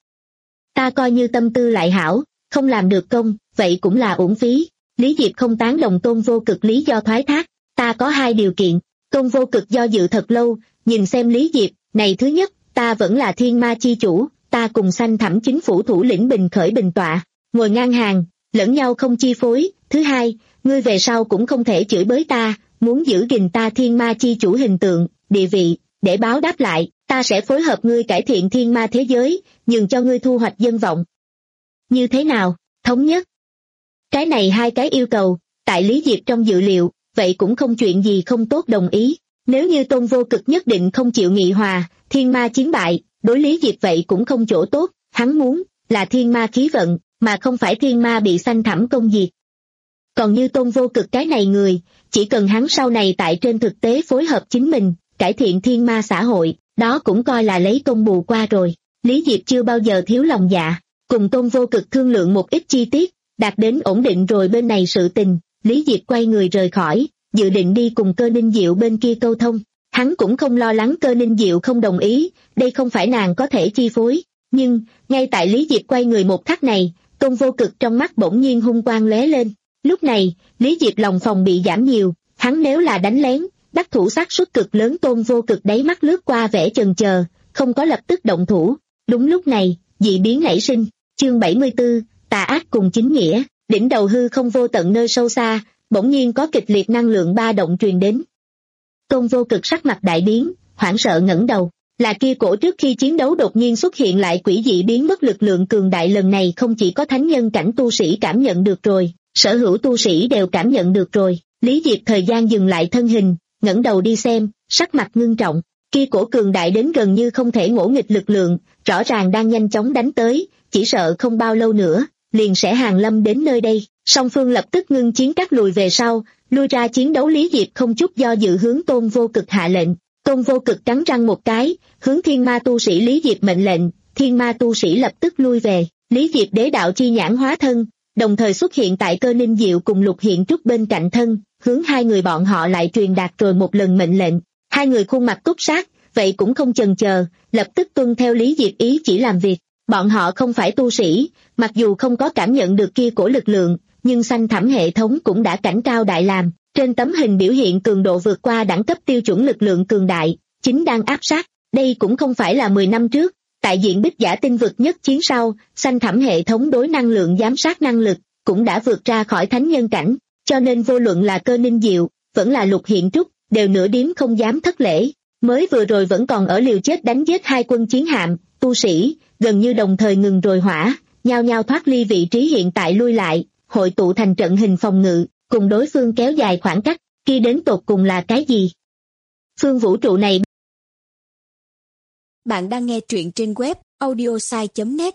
Ta coi như tâm tư lại hảo, không làm được công, vậy cũng là uổng phí. Lý Diệp không tán đồng Tôn Vô Cực lý do thoái thác, ta có hai điều kiện. Tôn Vô Cực do dự thật lâu, nhìn xem Lý Diệp, này thứ nhất, ta vẫn là thiên ma chi chủ, ta cùng xanh thẳm chính phủ thủ lĩnh bình khởi bình tọa, ngồi ngang hàng, lẫn nhau không chi phối. Thứ hai, ngươi về sau cũng không thể chửi bới ta, muốn giữ gìn ta thiên ma chi chủ hình tượng, địa vị, để báo đáp lại, ta sẽ phối hợp ngươi cải thiện thiên ma thế giới, nhường cho ngươi thu hoạch dân vọng. Như thế nào, thống nhất? Cái này hai cái yêu cầu, tại Lý Diệp trong dự liệu, vậy cũng không chuyện gì không tốt đồng ý. Nếu như Tôn Vô Cực nhất định không chịu nghị hòa, thiên ma chiến bại, đối Lý Diệp vậy cũng không chỗ tốt, hắn muốn là thiên ma khí vận, mà không phải thiên ma bị xanh thẳm công diệt. Còn như Tôn Vô Cực cái này người, chỉ cần hắn sau này tại trên thực tế phối hợp chính mình, cải thiện thiên ma xã hội, đó cũng coi là lấy công bù qua rồi. Lý Diệp chưa bao giờ thiếu lòng dạ, cùng Tôn Vô Cực thương lượng một ít chi tiết, đạt đến ổn định rồi bên này sự tình, Lý Diệp quay người rời khỏi, dự định đi cùng Cơ Ninh Diệu bên kia câu thông. Hắn cũng không lo lắng Cơ Ninh Diệu không đồng ý, đây không phải nàng có thể chi phối. Nhưng, ngay tại Lý Diệp quay người một khắc này, Tôn Vô Cực trong mắt bỗng nhiên hung quang lóe lên. Lúc này, Lý Diệp lòng phòng bị giảm nhiều, hắn nếu là đánh lén, đắc thủ xác suất cực lớn. Tôn Vô Cực đáy mắt lướt qua vẻ chần chờ, không có lập tức động thủ. Đúng lúc này, dị biến nảy sinh, chương bảy mươi tư, tà ác cùng chính nghĩa, đỉnh đầu hư không vô tận nơi sâu xa, bỗng nhiên có kịch liệt năng lượng ba động truyền đến. Tôn Vô Cực sắc mặt đại biến, hoảng sợ ngẩng đầu, là kia cổ trước khi chiến đấu đột nhiên xuất hiện lại quỷ dị biến mất lực lượng cường đại, lần này không chỉ có thánh nhân cảnh tu sĩ cảm nhận được rồi, sở hữu tu sĩ đều cảm nhận được rồi. Lý Diệp thời gian dừng lại thân hình, ngẩng đầu đi xem, sắc mặt ngưng trọng, kia cổ cường đại đến gần như không thể ngỗ nghịch lực lượng, rõ ràng đang nhanh chóng đánh tới, chỉ sợ không bao lâu nữa, liền sẽ hàng lâm đến nơi đây. Song phương lập tức ngưng chiến các lùi về sau, lui ra chiến đấu. Lý Diệp không chút do dự hướng Tôn Vô Cực hạ lệnh. Tôn Vô Cực cắn răng một cái, hướng thiên ma tu sĩ Lý Diệp mệnh lệnh, thiên ma tu sĩ lập tức lui về. Lý Diệp đế đạo chi nhãn hóa thân, đồng thời xuất hiện tại Cơ Ninh Diệu cùng Lục Hiện Trúc bên cạnh thân, hướng hai người bọn họ lại truyền đạt rồi một lần mệnh lệnh. Hai người khuôn mặt túc sát, vậy cũng không chần chờ, lập tức tuân theo Lý Diệp ý chỉ làm việc. Bọn họ không phải tu sĩ, mặc dù không có cảm nhận được kia cổ lực lượng, nhưng xanh thẳm hệ thống cũng đã cảnh cao đại làm, trên tấm hình biểu hiện cường độ vượt qua đẳng cấp tiêu chuẩn lực lượng cường đại, chính đang áp sát. Đây cũng không phải là mười năm trước, Tại diện bích giả tinh vực nhất chiến sau, xanh thẳm hệ thống đối năng lượng giám sát năng lực, cũng đã vượt ra khỏi thánh nhân cảnh, cho nên vô luận là Cơ Ninh Diệu, vẫn là Lục Hiện Trúc, đều nửa điếm không dám thất lễ. Mới vừa rồi vẫn còn ở liều chết đánh giết hai quân chiến hạm, tu sĩ, gần như đồng thời ngừng rồi hỏa, nhao nhao thoát ly vị trí hiện tại lui lại, hội tụ thành trận hình phòng ngự, cùng đối phương kéo dài khoảng cách, kia đến tột cùng là cái gì? Phương vũ trụ này. Bạn đang nghe truyện trên web audiosai chấm net.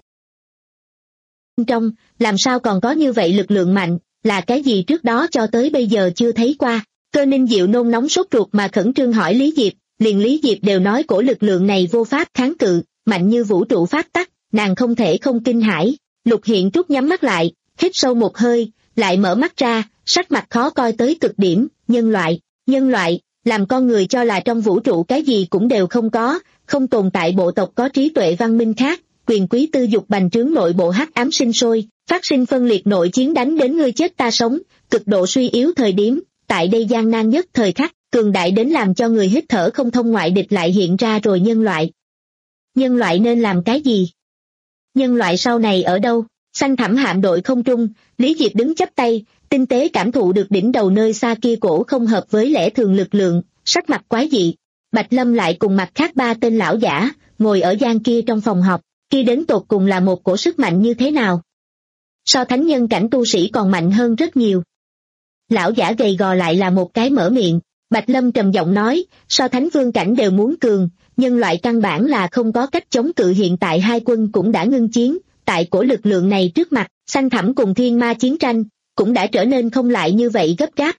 Trong, làm sao còn có như vậy lực lượng mạnh, là cái gì trước đó cho tới bây giờ chưa thấy qua? Cơ Ninh Diệu nôn nóng sốt ruột mà khẩn trương hỏi Lý Diệp, liền Lý Diệp đều nói cổ lực lượng này vô pháp kháng cự, mạnh như vũ trụ pháp tắc, nàng không thể không kinh hãi. Lục Hiện Trúc nhắm mắt lại, hít sâu một hơi, lại mở mắt ra, sắc mặt khó coi tới cực điểm. Nhân loại, nhân loại, làm con người cho là trong vũ trụ cái gì cũng đều không có, không tồn tại bộ tộc có trí tuệ văn minh khác, quyền quý tư dục bành trướng nội bộ hắc ám sinh sôi, phát sinh phân liệt nội chiến đánh đến ngươi chết ta sống, cực độ suy yếu thời điểm, tại đây gian nan nhất thời khắc, cường đại đến làm cho người hít thở không thông ngoại địch lại hiện ra rồi. Nhân loại, nhân loại nên làm cái gì? Nhân loại sau này ở đâu? Xanh thẳm hạm đội không trung, Lý Diệp đứng chắp tay, tinh tế cảm thụ được đỉnh đầu nơi xa kia cổ không hợp với lẽ thường lực lượng, sắc mặt quái dị. Bạch Lâm lại cùng mặt khác ba tên lão giả, ngồi ở gian kia trong phòng họp, kia đến tột cùng là một cổ sức mạnh như thế nào? So thánh nhân cảnh tu sĩ còn mạnh hơn rất nhiều. Lão giả gầy gò lại là một cái mở miệng, Bạch Lâm trầm giọng nói, so thánh vương cảnh đều muốn cường, nhân loại căn bản là không có cách chống cự, hiện tại hai quân cũng đã ngưng chiến, tại cổ lực lượng này trước mặt, xanh thẳm cùng thiên ma chiến tranh, cũng đã trở nên không lại như vậy gấp gáp.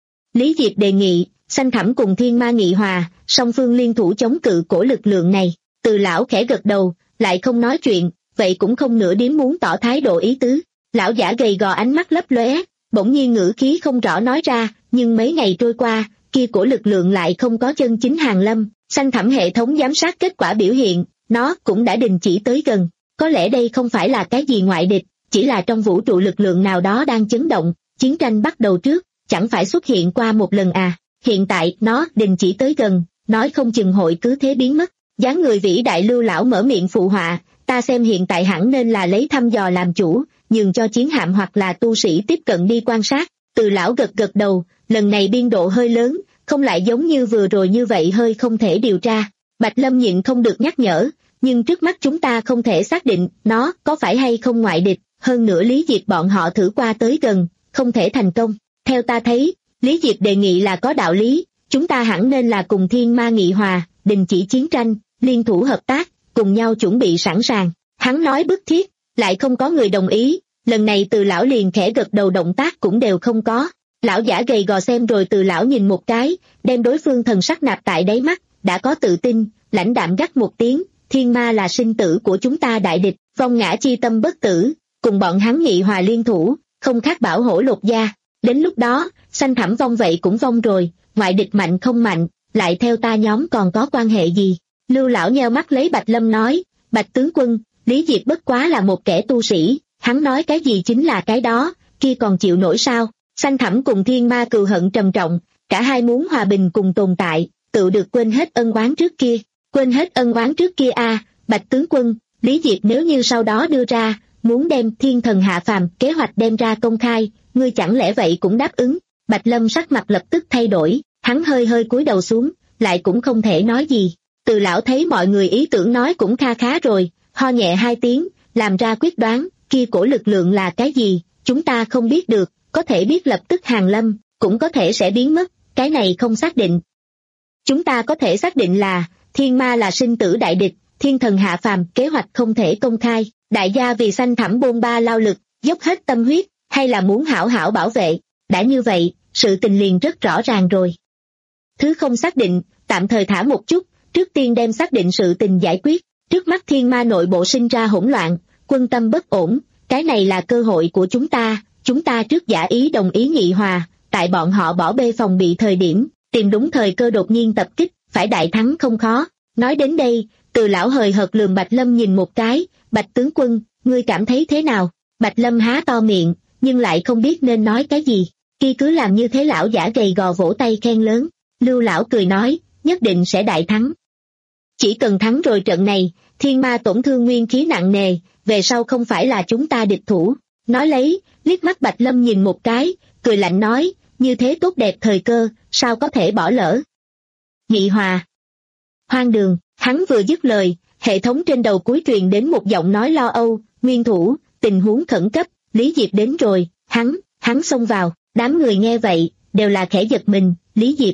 Lý Diệp đề nghị, xanh thẳm cùng thiên ma nghị hòa, song phương liên thủ chống cự cổ lực lượng này. Từ lão khẽ gật đầu, lại không nói chuyện, vậy cũng không nửa điếm muốn tỏ thái độ ý tứ. Lão giả gầy gò ánh mắt lấp lóe, bỗng nhiên ngữ khí không rõ nói ra, nhưng mấy ngày trôi qua, kia cổ lực lượng lại không có chân chính hàng lâm. Xanh thẳm hệ thống giám sát kết quả biểu hiện, nó cũng đã đình chỉ tới gần. Có lẽ đây không phải là cái gì ngoại địch, chỉ là trong vũ trụ lực lượng nào đó đang chấn động. Chiến tranh bắt đầu trước, chẳng phải xuất hiện qua một lần à? Hiện tại nó đình chỉ tới gần, nói không chừng hội cứ thế biến mất. Dáng người vĩ đại Lưu lão mở miệng phụ họa, ta xem hiện tại hẳn nên là lấy thăm dò làm chủ, nhường cho chiến hạm hoặc là tu sĩ tiếp cận đi quan sát. Từ lão gật gật đầu, lần này biên độ hơi lớn, không lại giống như vừa rồi như vậy hơi không thể điều tra. Bạch Lâm nhịn không được nhắc nhở, nhưng trước mắt chúng ta không thể xác định nó có phải hay không ngoại địch, hơn nữa Lý Diệp bọn họ thử qua tới gần, không thể thành công. Theo ta thấy, Lý Diệp đề nghị là có đạo lý, chúng ta hẳn nên là cùng thiên ma nghị hòa, đình chỉ chiến tranh, liên thủ hợp tác, cùng nhau chuẩn bị sẵn sàng. Hắn nói bức thiết, lại không có người đồng ý, lần này Từ lão liền khẽ gật đầu, động tác cũng đều không có. Lão giả gầy gò xem rồi Từ lão nhìn một cái, đem đối phương thần sắc nạp tại đáy mắt, đã có tự tin, lãnh đạm gắt một tiếng, thiên ma là sinh tử của chúng ta đại địch, vong ngã chi tâm bất tử, cùng bọn hắn nghị hòa liên thủ, không khác bảo hổ lột da. Đến lúc đó, xanh thẳm vong vậy cũng vong rồi, ngoại địch mạnh không mạnh, lại theo ta nhóm còn có quan hệ gì? Lưu lão nheo mắt lấy Bạch Lâm nói, Bạch tướng quân, Lý Diệp bất quá là một kẻ tu sĩ, hắn nói cái gì chính là cái đó, kia còn chịu nổi sao? Xanh thẳm cùng thiên ma cừu hận trầm trọng, cả hai muốn hòa bình cùng tồn tại, tự được quên hết ân oán trước kia, quên hết ân oán trước kia a à, Bạch tướng quân, Lý Diệp nếu như sau đó đưa ra, muốn đem thiên thần hạ phàm kế hoạch đem ra công khai, ngươi chẳng lẽ vậy cũng đáp ứng? Bạch Lâm sắc mặt lập tức thay đổi, hắn hơi hơi cúi đầu xuống, lại cũng không thể nói gì. Từ lão thấy mọi người ý tưởng nói cũng kha khá rồi, ho nhẹ hai tiếng, làm ra quyết đoán, kia cổ lực lượng là cái gì, chúng ta không biết được, có thể biết lập tức hàng lâm, cũng có thể sẽ biến mất, cái này không xác định. Chúng ta có thể xác định là, thiên ma là sinh tử đại địch, thiên thần hạ phàm kế hoạch không thể công khai, đại gia vì xanh thẳm bôn ba lao lực, dốc hết tâm huyết, hay là muốn hảo hảo bảo vệ, đã như vậy, sự tình liền rất rõ ràng rồi. Thứ không xác định, tạm thời thả một chút, trước tiên đem xác định sự tình giải quyết. Trước mắt thiên ma nội bộ sinh ra hỗn loạn, quân tâm bất ổn, cái này là cơ hội của chúng ta, chúng ta trước giả ý đồng ý nghị hòa, tại bọn họ bỏ bê phòng bị thời điểm, tìm đúng thời cơ đột nhiên tập kích, phải đại thắng không khó. Nói đến đây, Từ lão hời hợt lườm Bạch Lâm nhìn một cái, Bạch tướng quân, ngươi cảm thấy thế nào? Bạch Lâm há to miệng, nhưng lại không biết nên nói cái gì, kia cứ làm như thế. Lão giả gầy gò vỗ tay khen lớn. Lưu lão cười nói, nhất định sẽ đại thắng. Chỉ cần thắng rồi trận này, thiên ma tổn thương nguyên khí nặng nề, về sau không phải là chúng ta địch thủ. Nói lấy, liếc mắt Bạch Lâm nhìn một cái, cười lạnh nói, như thế tốt đẹp thời cơ, sao có thể bỏ lỡ. Nghị hòa. Hoang đường, hắn vừa dứt lời, hệ thống trên đầu cuối truyền đến một giọng nói lo âu, nguyên thủ, tình huống khẩn cấp, Lý Diệp đến rồi, hắn, hắn xông vào, đám người nghe vậy, đều là khẽ giật mình, Lý Diệp.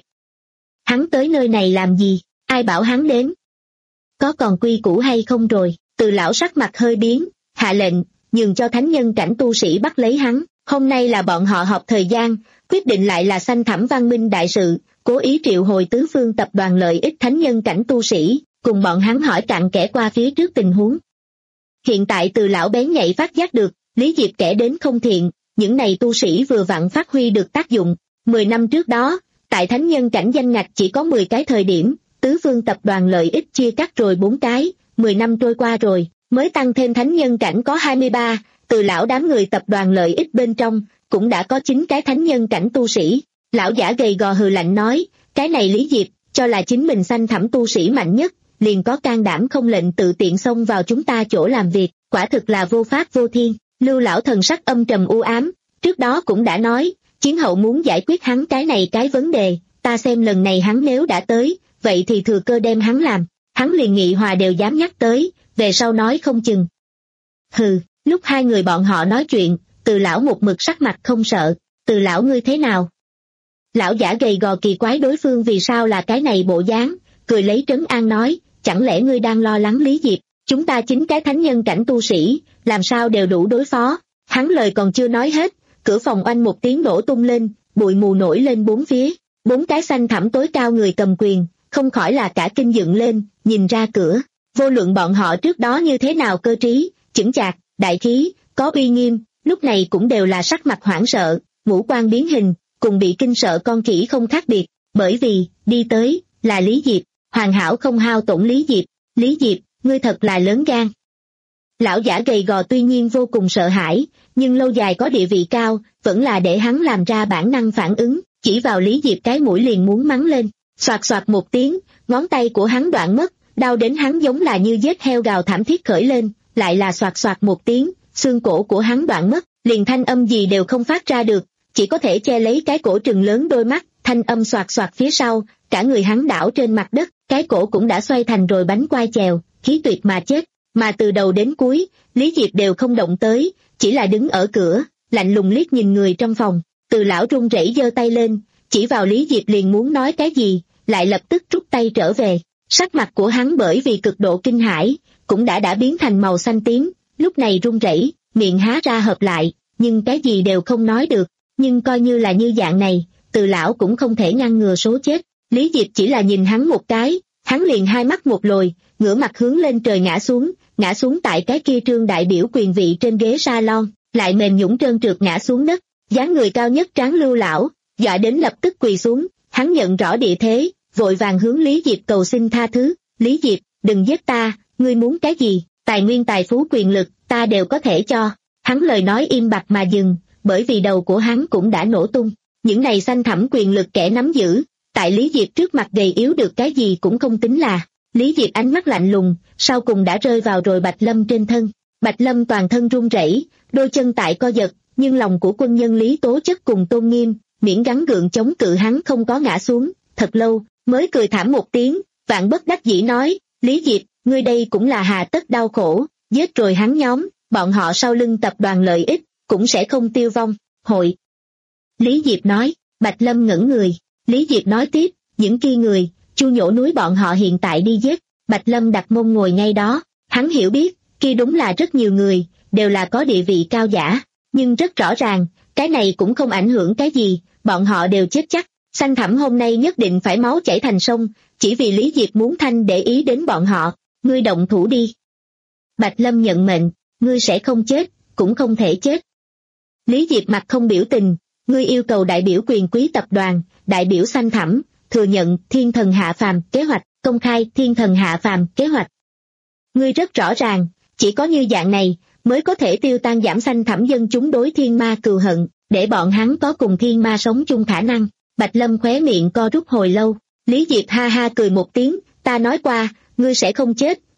Hắn tới nơi này làm gì, ai bảo hắn đến? Có còn quy củ hay không rồi? Từ lão sắc mặt hơi biến, hạ lệnh, nhường cho thánh nhân cảnh tu sĩ bắt lấy hắn. Hôm nay là bọn họ họp thời gian, quyết định lại là sanh thẳm văn minh đại sự, cố ý triệu hồi tứ phương tập đoàn lợi ích thánh nhân cảnh tu sĩ, cùng bọn hắn hỏi cặn kẽ qua phía trước tình huống. Hiện tại Từ lão bén nhạy phát giác được, Lý Diệp kẻ đến không thiện, những này tu sĩ vừa vặn phát huy được tác dụng. Mười năm trước đó, tại thánh nhân cảnh danh ngạch chỉ có mười cái thời điểm, tứ phương tập đoàn lợi ích chia cắt rồi bốn cái, mười năm trôi qua rồi, mới tăng thêm thánh nhân cảnh có hai mươi ba, Từ lão đám người tập đoàn lợi ích bên trong, cũng đã có chín cái thánh nhân cảnh tu sĩ. Lão giả gầy gò hừ lạnh nói, cái này Lý Diệp, cho là chính mình sanh thẳm tu sĩ mạnh nhất, liền có can đảm không lệnh tự tiện xông vào chúng ta chỗ làm việc, quả thực là vô pháp vô thiên. Lưu lão thần sắc âm trầm u ám, trước đó cũng đã nói, chiến hậu muốn giải quyết hắn cái này cái vấn đề, ta xem lần này hắn nếu đã tới, vậy thì thừa cơ đem hắn làm, hắn liền nghị hòa đều dám nhắc tới, về sau nói không chừng. Hừ, lúc hai người bọn họ nói chuyện, Từ lão một mực sắc mặt không sợ, Từ lão ngươi thế nào? Lão giả gầy gò kỳ quái đối phương vì sao là cái này bộ dáng, cười lấy trấn an nói, chẳng lẽ ngươi đang lo lắng Lý Diệp, chúng ta chính cái thánh nhân cảnh tu sĩ, làm sao đều đủ đối phó. Hắn lời còn chưa nói hết, cửa phòng oanh một tiếng nổ tung lên, bụi mù nổi lên bốn phía, bốn cái xanh thẳm tối cao người cầm quyền, không khỏi là cả kinh dựng lên, nhìn ra cửa, vô luận bọn họ trước đó như thế nào cơ trí, chững chạc, đại khí, có uy nghiêm, lúc này cũng đều là sắc mặt hoảng sợ, ngũ quan biến hình, cùng bị kinh sợ con khỉ không khác biệt, bởi vì, đi tới, là Lý Diệp, hoàn hảo không hao tổn Lý Diệp, Lý Diệp, ngươi thật là lớn gan. Lão giả gầy gò tuy nhiên vô cùng sợ hãi, nhưng lâu dài có địa vị cao, vẫn là để hắn làm ra bản năng phản ứng, chỉ vào Lý Diệp cái mũi liền muốn mắng lên, xoạt xoạt một tiếng, ngón tay của hắn đoạn mất, đau đến hắn giống là như giết heo gào thảm thiết khởi lên, lại là xoạt xoạt một tiếng, xương cổ của hắn đoạn mất, liền thanh âm gì đều không phát ra được, chỉ có thể che lấy cái cổ trừng lớn đôi mắt, thanh âm xoạt xoạt phía sau, cả người hắn đảo trên mặt đất, cái cổ cũng đã xoay thành rồi bánh quai chèo, khí tuyệt mà chết, mà từ đầu đến cuối, Lý Diệp đều không động tới, chỉ là đứng ở cửa, lạnh lùng liếc nhìn người trong phòng. Từ lão run rẩy giơ tay lên, chỉ vào Lý Diệp liền muốn nói cái gì, lại lập tức rút tay trở về. Sắc mặt của hắn bởi vì cực độ kinh hãi, cũng đã đã biến thành màu xanh tím, lúc này run rẩy, miệng há ra hợp lại, nhưng cái gì đều không nói được. Nhưng coi như là như dạng này, Từ lão cũng không thể ngăn ngừa số chết. Lý Diệp chỉ là nhìn hắn một cái, hắn liền hai mắt một lồi, ngửa mặt hướng lên trời ngã xuống, ngã xuống tại cái kia trương đại biểu quyền vị trên ghế salon, lại mềm nhũn trơn trượt ngã xuống đất. Dáng người cao nhất tráng Lưu lão, dọa đến lập tức quỳ xuống, hắn nhận rõ địa thế, vội vàng hướng Lý Diệp cầu xin tha thứ. Lý Diệp, đừng giết ta, ngươi muốn cái gì, tài nguyên tài phú quyền lực, ta đều có thể cho. Hắn lời nói im bặt mà dừng, bởi vì đầu của hắn cũng đã nổ tung. Những này xanh thẳm quyền lực kẻ nắm giữ, tại Lý Diệp trước mặt gầy yếu được cái gì cũng không tính là. Lý Diệp ánh mắt lạnh lùng, sau cùng đã rơi vào rồi Bạch Lâm trên thân. Bạch Lâm toàn thân run rẩy, đôi chân tại co giật, nhưng lòng của quân nhân Lý tố chất cùng tôn nghiêm, miễn gắng gượng chống cự hắn không có ngã xuống, thật lâu, mới cười thảm một tiếng, vạn bất đắc dĩ nói, Lý Diệp, ngươi đây cũng là hà tất đau khổ, giết rồi hắn nhóm, bọn họ sau lưng tập đoàn lợi ích, cũng sẽ không tiêu vong, hội. Lý Diệp nói, Bạch Lâm ngẩn người, Lý Diệp nói tiếp, những kia người, chu nhổ núi bọn họ hiện tại đi giết. Bạch Lâm đặt mông ngồi ngay đó, hắn hiểu biết, kia đúng là rất nhiều người, đều là có địa vị cao giả, nhưng rất rõ ràng, cái này cũng không ảnh hưởng cái gì, bọn họ đều chết chắc. Xanh thẳm hôm nay nhất định phải máu chảy thành sông, chỉ vì Lý Diệp muốn thanh để ý đến bọn họ, ngươi động thủ đi. Bạch Lâm nhận mệnh, ngươi sẽ không chết, cũng không thể chết. Lý Diệp mặt không biểu tình, ngươi yêu cầu đại biểu quyền quý tập đoàn, đại biểu xanh thẳm, thừa nhận thiên thần hạ phàm kế hoạch, công khai thiên thần hạ phàm kế hoạch. Ngươi rất rõ ràng, chỉ có như dạng này, mới có thể tiêu tan giảm xanh thẳm dân chúng đối thiên ma cừu hận, để bọn hắn có cùng thiên ma sống chung khả năng. Bạch Lâm khóe miệng co rút hồi lâu, Lý Diệp ha ha cười một tiếng, ta nói qua, ngươi sẽ không chết,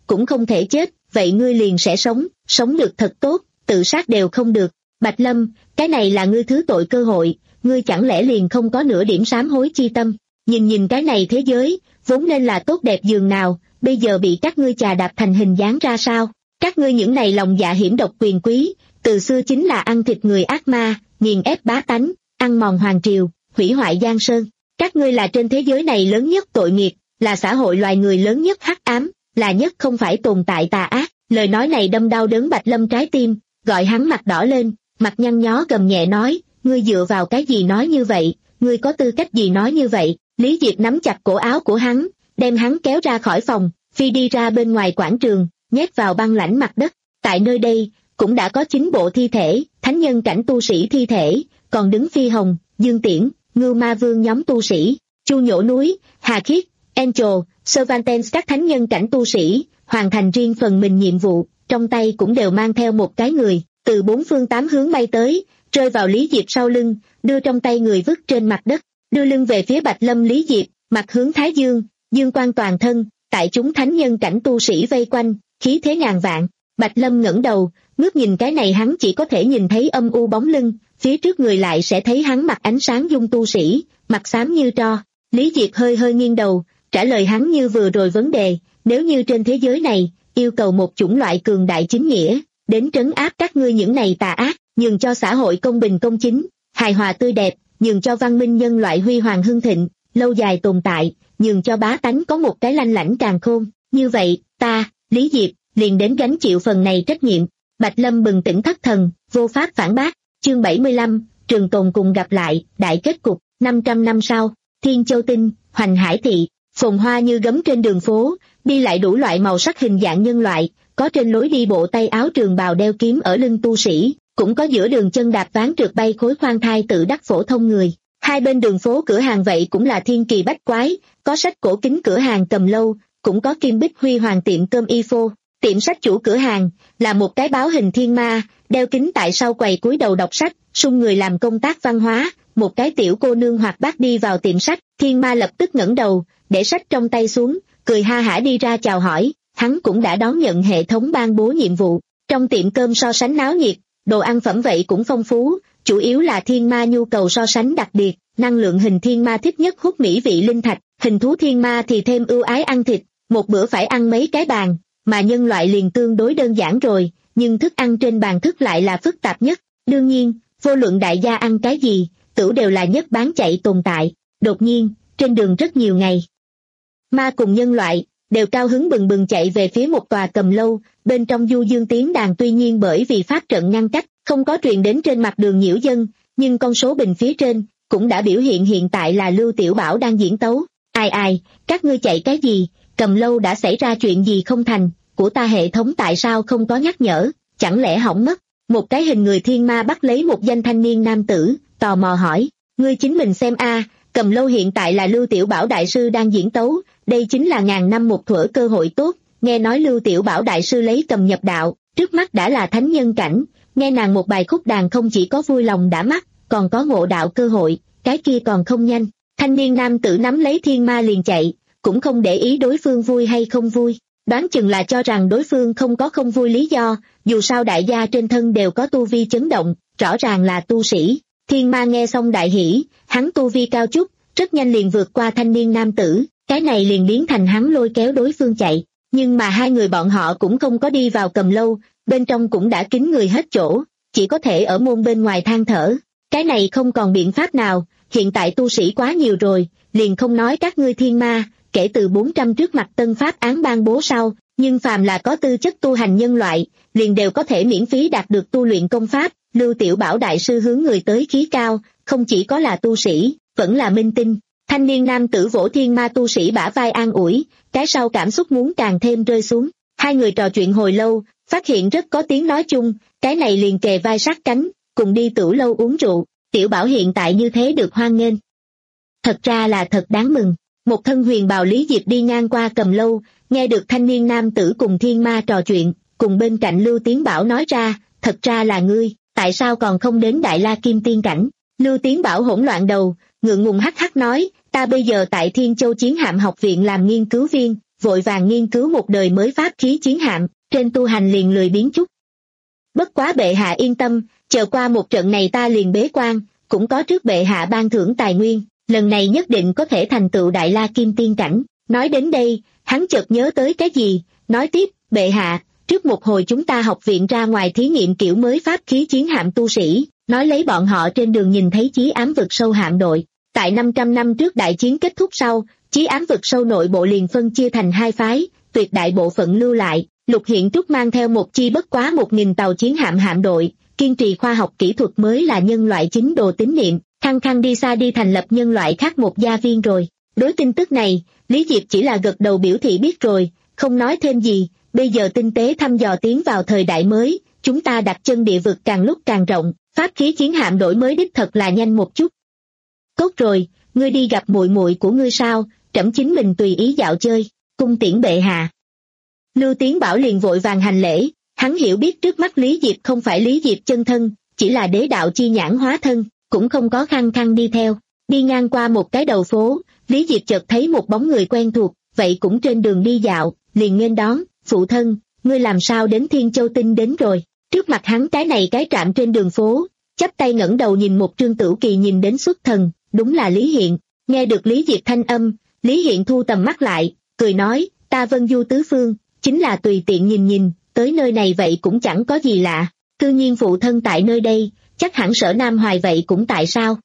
cũng không thể chết, vậy ngươi liền sẽ sống, sống được thật tốt, tự sát đều không được. Bạch Lâm, cái này là ngươi thứ tội cơ hội, ngươi chẳng lẽ liền không có nửa điểm sám hối chi tâm? Nhìn nhìn cái này thế giới, vốn nên là tốt đẹp giường nào, bây giờ bị các ngươi chà đạp thành hình dáng ra sao? Các ngươi những này lòng dạ hiểm độc quyền quý, từ xưa chính là ăn thịt người ác ma, nghiền ép bá tánh, ăn mòn hoàng triều, hủy hoại giang sơn. Các ngươi là trên thế giới này lớn nhất tội nghiệt, là xã hội loài người lớn nhất hắc ám, là nhất không phải tồn tại tà ác. Lời nói này đâm đau đớn Bạch Lâm trái tim, gọi hắn mặt đỏ lên, mặt nhăn nhó gầm nhẹ nói, ngươi dựa vào cái gì nói như vậy, ngươi có tư cách gì nói như vậy? Lý Diệp nắm chặt cổ áo của hắn, đem hắn kéo ra khỏi phòng, phi đi ra bên ngoài quảng trường, nhét vào băng lãnh mặt đất. Tại nơi đây, cũng đã có chín bộ thi thể, thánh nhân cảnh tu sĩ thi thể, còn đứng Phi Hồng, Dương Tiễn, Ngưu Ma Vương nhóm tu sĩ, Chu Nhổ Núi, Hà Khiết, Angel, Cervantes các thánh nhân cảnh tu sĩ, hoàn thành riêng phần mình nhiệm vụ, trong tay cũng đều mang theo một cái người, từ bốn phương tám hướng bay tới, rơi vào Lý Diệp sau lưng, đưa trong tay người vứt trên mặt đất, đưa lưng về phía Bạch Lâm. Lý Diệp, mặt hướng Thái Dương, dương quang toàn thân, tại chúng thánh nhân cảnh tu sĩ vây quanh, khí thế ngàn vạn. Bạch Lâm ngẩng đầu, ngước nhìn cái này hắn chỉ có thể nhìn thấy âm u bóng lưng, phía trước người lại sẽ thấy hắn mặc ánh sáng dung tu sĩ, mặt xám như tro. Lý Diệp hơi hơi nghiêng đầu, trả lời hắn như vừa rồi vấn đề, nếu như trên thế giới này, yêu cầu một chủng loại cường đại chính nghĩa, đến trấn áp các ngươi những này tà ác, nhường cho xã hội công bình công chính, hài hòa tươi đẹp, nhường cho văn minh nhân loại huy hoàng hưng thịnh, lâu dài tồn tại, nhường cho bá tánh có một cái lanh lảnh càn khôn, như vậy, ta, Lý Diệp, liền đến gánh chịu phần này trách nhiệm. Bạch Lâm bừng tỉnh thất thần, vô pháp phản bác. Chương bảy mươi lăm, Trường Tồn cùng gặp lại, đại kết cục. Năm trăm năm sau, Thiên Châu Tinh, Hoành Hải Thị, phồn hoa như gấm trên đường phố, đi lại đủ loại màu sắc hình dạng nhân loại, có trên lối đi bộ tay áo trường bào đeo kiếm ở lưng tu sĩ, cũng có giữa đường chân đạp ván trượt bay khối khoan thai tự đắc phổ thông người. Hai bên đường phố cửa hàng vậy cũng là thiên kỳ bách quái, có sách cổ kính cửa hàng Cầm Lâu, cũng có kim bích huy hoàng tiệm cơm y phô. Tiệm sách chủ cửa hàng là một cái báo hình thiên ma, đeo kính tại sau quầy cúi đầu đọc sách, sung người làm công tác văn hóa. Một cái tiểu cô nương hoạt bát đi vào tiệm sách, thiên ma lập tức ngẩng đầu, để sách trong tay xuống, cười ha hả đi ra chào hỏi. Hắn cũng đã đón nhận hệ thống ban bố nhiệm vụ. Trong tiệm cơm so sánh náo nhiệt, đồ ăn phẩm vậy cũng phong phú, chủ yếu là thiên ma nhu cầu so sánh đặc biệt. Năng lượng hình thiên ma thích nhất hút mỹ vị linh thạch, hình thú thiên ma thì thêm ưu ái ăn thịt, một bữa phải ăn mấy cái bàn. Mà nhân loại liền tương đối đơn giản rồi, nhưng thức ăn trên bàn thức lại là phức tạp nhất. Đương nhiên, vô luận đại gia ăn cái gì, tửu đều là nhất bán chạy tồn tại. Đột nhiên, trên đường rất nhiều ngày, ma cùng nhân loại đều cao hứng bừng bừng chạy về phía một tòa Cầm Lâu, bên trong du dương tiếng đàn tuy nhiên bởi vì pháp trận ngăn cách, không có truyền đến trên mặt đường nhiễu dân, nhưng con số bình phía trên cũng đã biểu hiện hiện tại là Lưu Tiểu Bảo đang diễn tấu. Ai ai, các ngươi chạy cái gì? Cầm Lâu đã xảy ra chuyện gì không thành, của ta hệ thống tại sao không có nhắc nhở, chẳng lẽ hỏng mất? Một cái hình người thiên ma bắt lấy một danh thanh niên nam tử, tò mò hỏi, ngươi chính mình xem a, Cầm Lâu hiện tại là Lưu Tiểu Bảo đại sư đang diễn tấu, đây chính là ngàn năm một thuở cơ hội tốt, nghe nói Lưu Tiểu Bảo đại sư lấy cầm nhập đạo, trước mắt đã là thánh nhân cảnh, nghe nàng một bài khúc đàn không chỉ có vui lòng đã mắt, còn có ngộ đạo cơ hội, cái kia còn không nhanh. Thanh niên nam tử nắm lấy thiên ma liền chạy, cũng không để ý đối phương vui hay không vui, đoán chừng là cho rằng đối phương không có không vui lý do, dù sao đại gia trên thân đều có tu vi chấn động, rõ ràng là tu sĩ. Thiên ma nghe xong đại hỉ, hắn tu vi cao chút, rất nhanh liền vượt qua thanh niên nam tử, cái này liền biến thành hắn lôi kéo đối phương chạy, nhưng mà hai người bọn họ cũng không có đi vào Cầm Lâu, bên trong cũng đã kín người hết chỗ, chỉ có thể ở môn bên ngoài than thở, cái này không còn biện pháp nào, hiện tại tu sĩ quá nhiều rồi, liền không nói các ngươi thiên ma, kể từ bốn trăm trước mặt tân pháp án ban bố sau, nhưng phàm là có tư chất tu hành nhân loại, liền đều có thể miễn phí đạt được tu luyện công pháp. Lưu Tiểu Bảo đại sư hướng người tới khí cao, không chỉ có là tu sĩ, vẫn là minh tinh. Thanh niên nam tử vỗ thiên ma tu sĩ bả vai an ủi, cái sau cảm xúc muốn càng thêm rơi xuống. Hai người trò chuyện hồi lâu, phát hiện rất có tiếng nói chung, cái này liền kề vai sát cánh, cùng đi tửu lâu uống rượu. Tiểu Bảo hiện tại như thế được hoan nghênh, thật ra là thật đáng mừng. Một thân huyền bào Lý Diệp đi ngang qua Cầm Lâu, nghe được thanh niên nam tử cùng thiên ma trò chuyện, cùng bên cạnh Lưu Tiến Bảo nói ra, thật ra là ngươi, tại sao còn không đến Đại La Kim Tiên Cảnh? Lưu Tiến Bảo hỗn loạn đầu, ngượng ngùng hắc hắc nói, ta bây giờ tại Thiên Châu Chiến Hạm học viện làm nghiên cứu viên, vội vàng nghiên cứu một đời mới pháp khí chiến hạm, trên tu hành liền lười biếng chút. Bất quá bệ hạ yên tâm, chờ qua một trận này ta liền bế quan, cũng có trước bệ hạ ban thưởng tài nguyên, lần này nhất định có thể thành tựu Đại La Kim Tiên cảnh. Nói đến đây, hắn chợt nhớ tới cái gì, nói tiếp, bệ hạ, trước một hồi chúng ta học viện ra ngoài thí nghiệm kiểu mới pháp khí chiến hạm tu sĩ, nói lấy bọn họ trên đường nhìn thấy Chí Ám Vực Sâu hạm đội. Tại năm trăm năm trước đại chiến kết thúc sau, Chí Ám Vực Sâu nội bộ liền phân chia thành hai phái, tuyệt đại bộ phận lưu lại, Lục Hiện Trúc mang theo một chi bất quá một nghìn tàu chiến hạm hạm đội, kiên trì khoa học kỹ thuật mới là nhân loại chính đồ tín niệm, khăng khăng đi xa đi thành lập nhân loại khác một gia viên rồi. Đối tin tức này, Lý Diệp chỉ là gật đầu biểu thị biết rồi, không nói thêm gì. Bây giờ tinh tế thăm dò tiến vào thời đại mới, chúng ta đặt chân địa vực càng lúc càng rộng, pháp khí chiến hạm đổi mới đích thật là nhanh một chút. Tốt rồi, ngươi đi gặp muội muội của ngươi sao, trẫm chính mình tùy ý dạo chơi, cung tiễn bệ hạ. Lưu Tiến Bảo liền vội vàng hành lễ, hắn hiểu biết trước mắt Lý Diệp không phải Lý Diệp chân thân, chỉ là đế đạo chi nhãn hóa thân, cũng không có khăng khăng đi theo. Đi ngang qua một cái đầu phố, Lý Diệp chợt thấy một bóng người quen thuộc, vậy cũng trên đường đi dạo, liền nghênh đón, phụ thân, ngươi làm sao đến Thiên Châu Tinh đến rồi. Trước mặt hắn cái này cái trạm trên đường phố, chắp tay ngẩng đầu nhìn một Trương Tửu Kỳ nhìn đến xuất thần, đúng là Lý Hiện. Nghe được Lý Diệp thanh âm, Lý Hiện thu tầm mắt lại, cười nói, ta Vân Du tứ phương, chính là tùy tiện nhìn nhìn, tới nơi này vậy cũng chẳng có gì lạ, cư nhiên phụ thân tại nơi đây, chắc hẳn Sở Nam Hoài vậy cũng tại sao.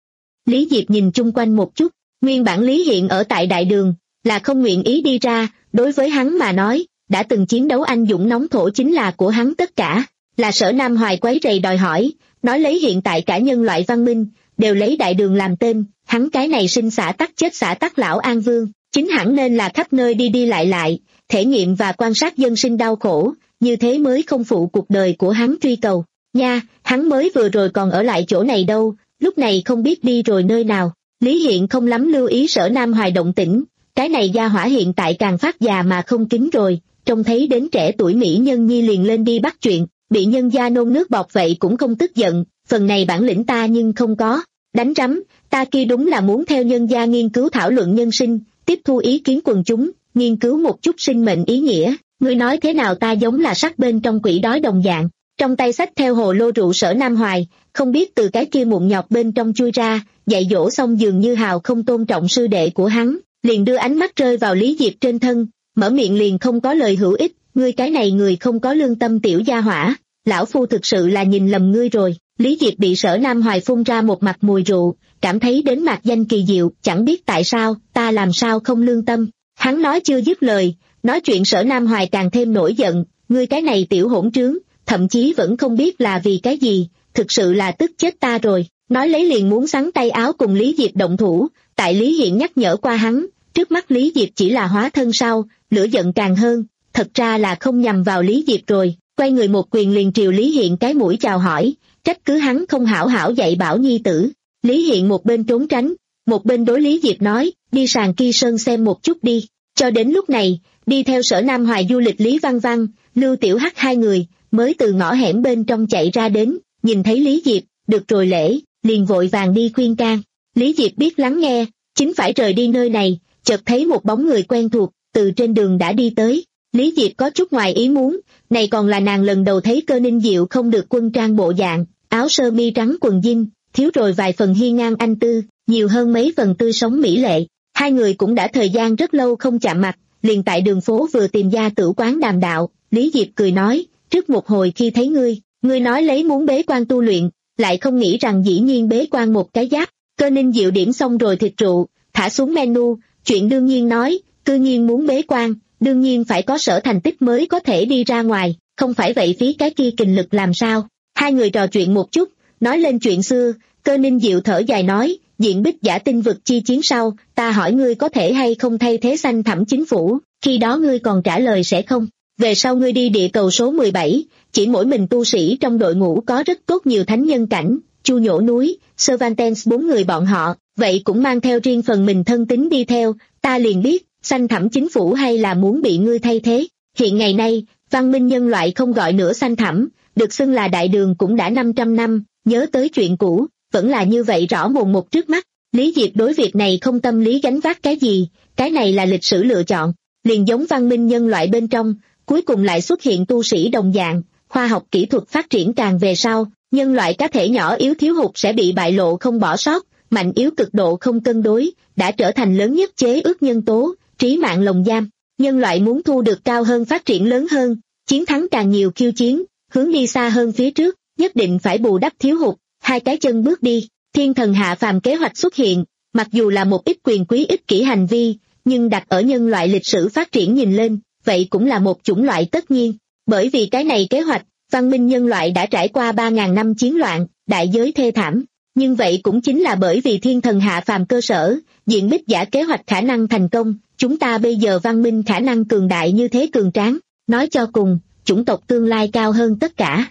Lý Diệp nhìn chung quanh một chút, nguyên bản Lý Hiện ở tại đại đường, là không nguyện ý đi ra, đối với hắn mà nói, đã từng chiến đấu anh dũng nóng thổ chính là của hắn tất cả, là Sở Nam Hoài quấy rầy đòi hỏi, nói lấy hiện tại cả nhân loại văn minh, đều lấy đại đường làm tên, hắn cái này sinh xã tắc chết xã tắc lão An Vương, chính hẳn nên là khắp nơi đi đi lại lại, thể nghiệm và quan sát dân sinh đau khổ, như thế mới không phụ cuộc đời của hắn truy cầu. Nha, hắn mới vừa rồi còn ở lại chỗ này đâu, lúc này không biết đi rồi nơi nào. Lý Hiện không lắm lưu ý Sở Nam Hoài động tĩnh, cái này gia hỏa hiện tại càng phát già mà không kính rồi, trông thấy đến trẻ tuổi mỹ nhân nhi liền lên đi bắt chuyện, bị nhân gia nôn nước bọt vậy cũng không tức giận, phần này bản lĩnh ta nhưng không có, đánh rắm, ta kia đúng là muốn theo nhân gia nghiên cứu thảo luận nhân sinh, tiếp thu ý kiến quần chúng, nghiên cứu một chút sinh mệnh ý nghĩa, ngươi nói thế nào ta giống là sắc bên trong quỷ đói đồng dạng. Trong tay xách theo hồ lô rượu Sở Nam Hoài, không biết từ cái kia mụn nhọt bên trong chui ra, dạy dỗ xong dường như hào không tôn trọng sư đệ của hắn, liền đưa ánh mắt rơi vào Lý Diệp trên thân, mở miệng liền không có lời hữu ích, ngươi cái này người không có lương tâm tiểu gia hỏa, lão phu thực sự là nhìn lầm ngươi rồi. Lý Diệp bị Sở Nam Hoài phun ra một mặt mùi rượu, cảm thấy đến mạc danh kỳ diệu, chẳng biết tại sao, ta làm sao không lương tâm. Hắn nói chưa dứt lời, nói chuyện Sở Nam Hoài càng thêm nổi giận, ngươi cái này tiểu hỗn trướng, thậm chí vẫn không biết là vì cái gì, thực sự là tức chết ta rồi. Nói lấy liền muốn xắn tay áo cùng Lý Diệp động thủ, tại Lý Hiện nhắc nhở qua hắn, trước mắt Lý Diệp chỉ là hóa thân sau, lửa giận càng hơn, thật ra là không nhằm vào Lý Diệp rồi, quay người một quyền liền triều Lý Hiện cái mũi chào hỏi, trách cứ hắn không hảo hảo dạy bảo nhi tử. Lý Hiện một bên trốn tránh, một bên đối Lý Diệp nói, đi sàn Kỳ Sơn xem một chút đi. Cho đến lúc này, đi theo Sở Nam Hoài du lịch Lý Văn Văn, Lưu Tiểu Hắc hai người, mới từ ngõ hẻm bên trong chạy ra đến, nhìn thấy Lý Diệp, được rồi lễ, liền vội vàng đi khuyên can. Lý Diệp biết lắng nghe, chính phải rời đi nơi này, chợt thấy một bóng người quen thuộc, từ trên đường đã đi tới. Lý Diệp có chút ngoài ý muốn, này còn là nàng lần đầu thấy Cơ Ninh Diệu không được quân trang bộ dạng, áo sơ mi trắng quần jean, thiếu rồi vài phần hiên ngang anh tư, nhiều hơn mấy phần tươi sống mỹ lệ. Hai người cũng đã thời gian rất lâu không chạm mặt, liền tại đường phố vừa tìm gia tử quán đàm đạo. Lý Diệp cười nói, trước một hồi khi thấy ngươi, ngươi nói lấy muốn bế quan tu luyện, lại không nghĩ rằng dĩ nhiên bế quan một cái giáp. Cơ Ninh Diệu điểm xong rồi thịt rượu, thả xuống menu, chuyện đương nhiên nói, cư nhiên muốn bế quan, đương nhiên phải có sở thành tích mới có thể đi ra ngoài, không phải vậy phí cái kia kình lực làm sao. Hai người trò chuyện một chút, nói lên chuyện xưa, Cơ Ninh Diệu thở dài nói, diện bích giả tinh vực chi chiến sau, ta hỏi ngươi có thể hay không thay thế Xanh Thẳm chính phủ, khi đó ngươi còn trả lời sẽ không. Về sau ngươi đi địa cầu số mười bảy, chỉ mỗi mình tu sĩ trong đội ngũ có rất tốt nhiều thánh nhân cảnh, Chu Nhổ Núi, Cervantes bốn người bọn họ, vậy cũng mang theo riêng phần mình thân tín đi theo, ta liền biết, Xanh Thẳm chính phủ hay là muốn bị ngươi thay thế. Hiện ngày nay, văn minh nhân loại không gọi nữa xanh thẳm, được xưng là đại đường cũng đã năm trăm năm, nhớ tới chuyện cũ, vẫn là như vậy rõ mồn một trước mắt. Lý Diệp đối việc này không tâm lý gánh vác cái gì, cái này là lịch sử lựa chọn. liền giống văn minh nhân loại bên trong, cuối cùng lại xuất hiện tu sĩ đồng dạng, khoa học kỹ thuật phát triển càng về sau, nhân loại cá thể nhỏ yếu thiếu hụt sẽ bị bại lộ không bỏ sót, mạnh yếu cực độ không cân đối, đã trở thành lớn nhất chế ước nhân tố, trí mạng lồng giam. Nhân loại muốn thu được cao hơn phát triển lớn hơn, chiến thắng càng nhiều khiêu chiến, hướng đi xa hơn phía trước, nhất định phải bù đắp thiếu hụt, hai cái chân bước đi. Thiên thần hạ phàm kế hoạch xuất hiện, mặc dù là một ít quyền quý ích kỷ hành vi, nhưng đặt ở nhân loại lịch sử phát triển nhìn lên, vậy cũng là một chủng loại tất nhiên. Bởi vì cái này kế hoạch, văn minh nhân loại đã trải qua ba ngàn năm chiến loạn, đại giới thê thảm. Nhưng vậy cũng chính là bởi vì thiên thần hạ phàm cơ sở, diện bích giả kế hoạch khả năng thành công, chúng ta bây giờ văn minh khả năng cường đại như thế cường tráng. Nói cho cùng, chủng tộc tương lai cao hơn tất cả.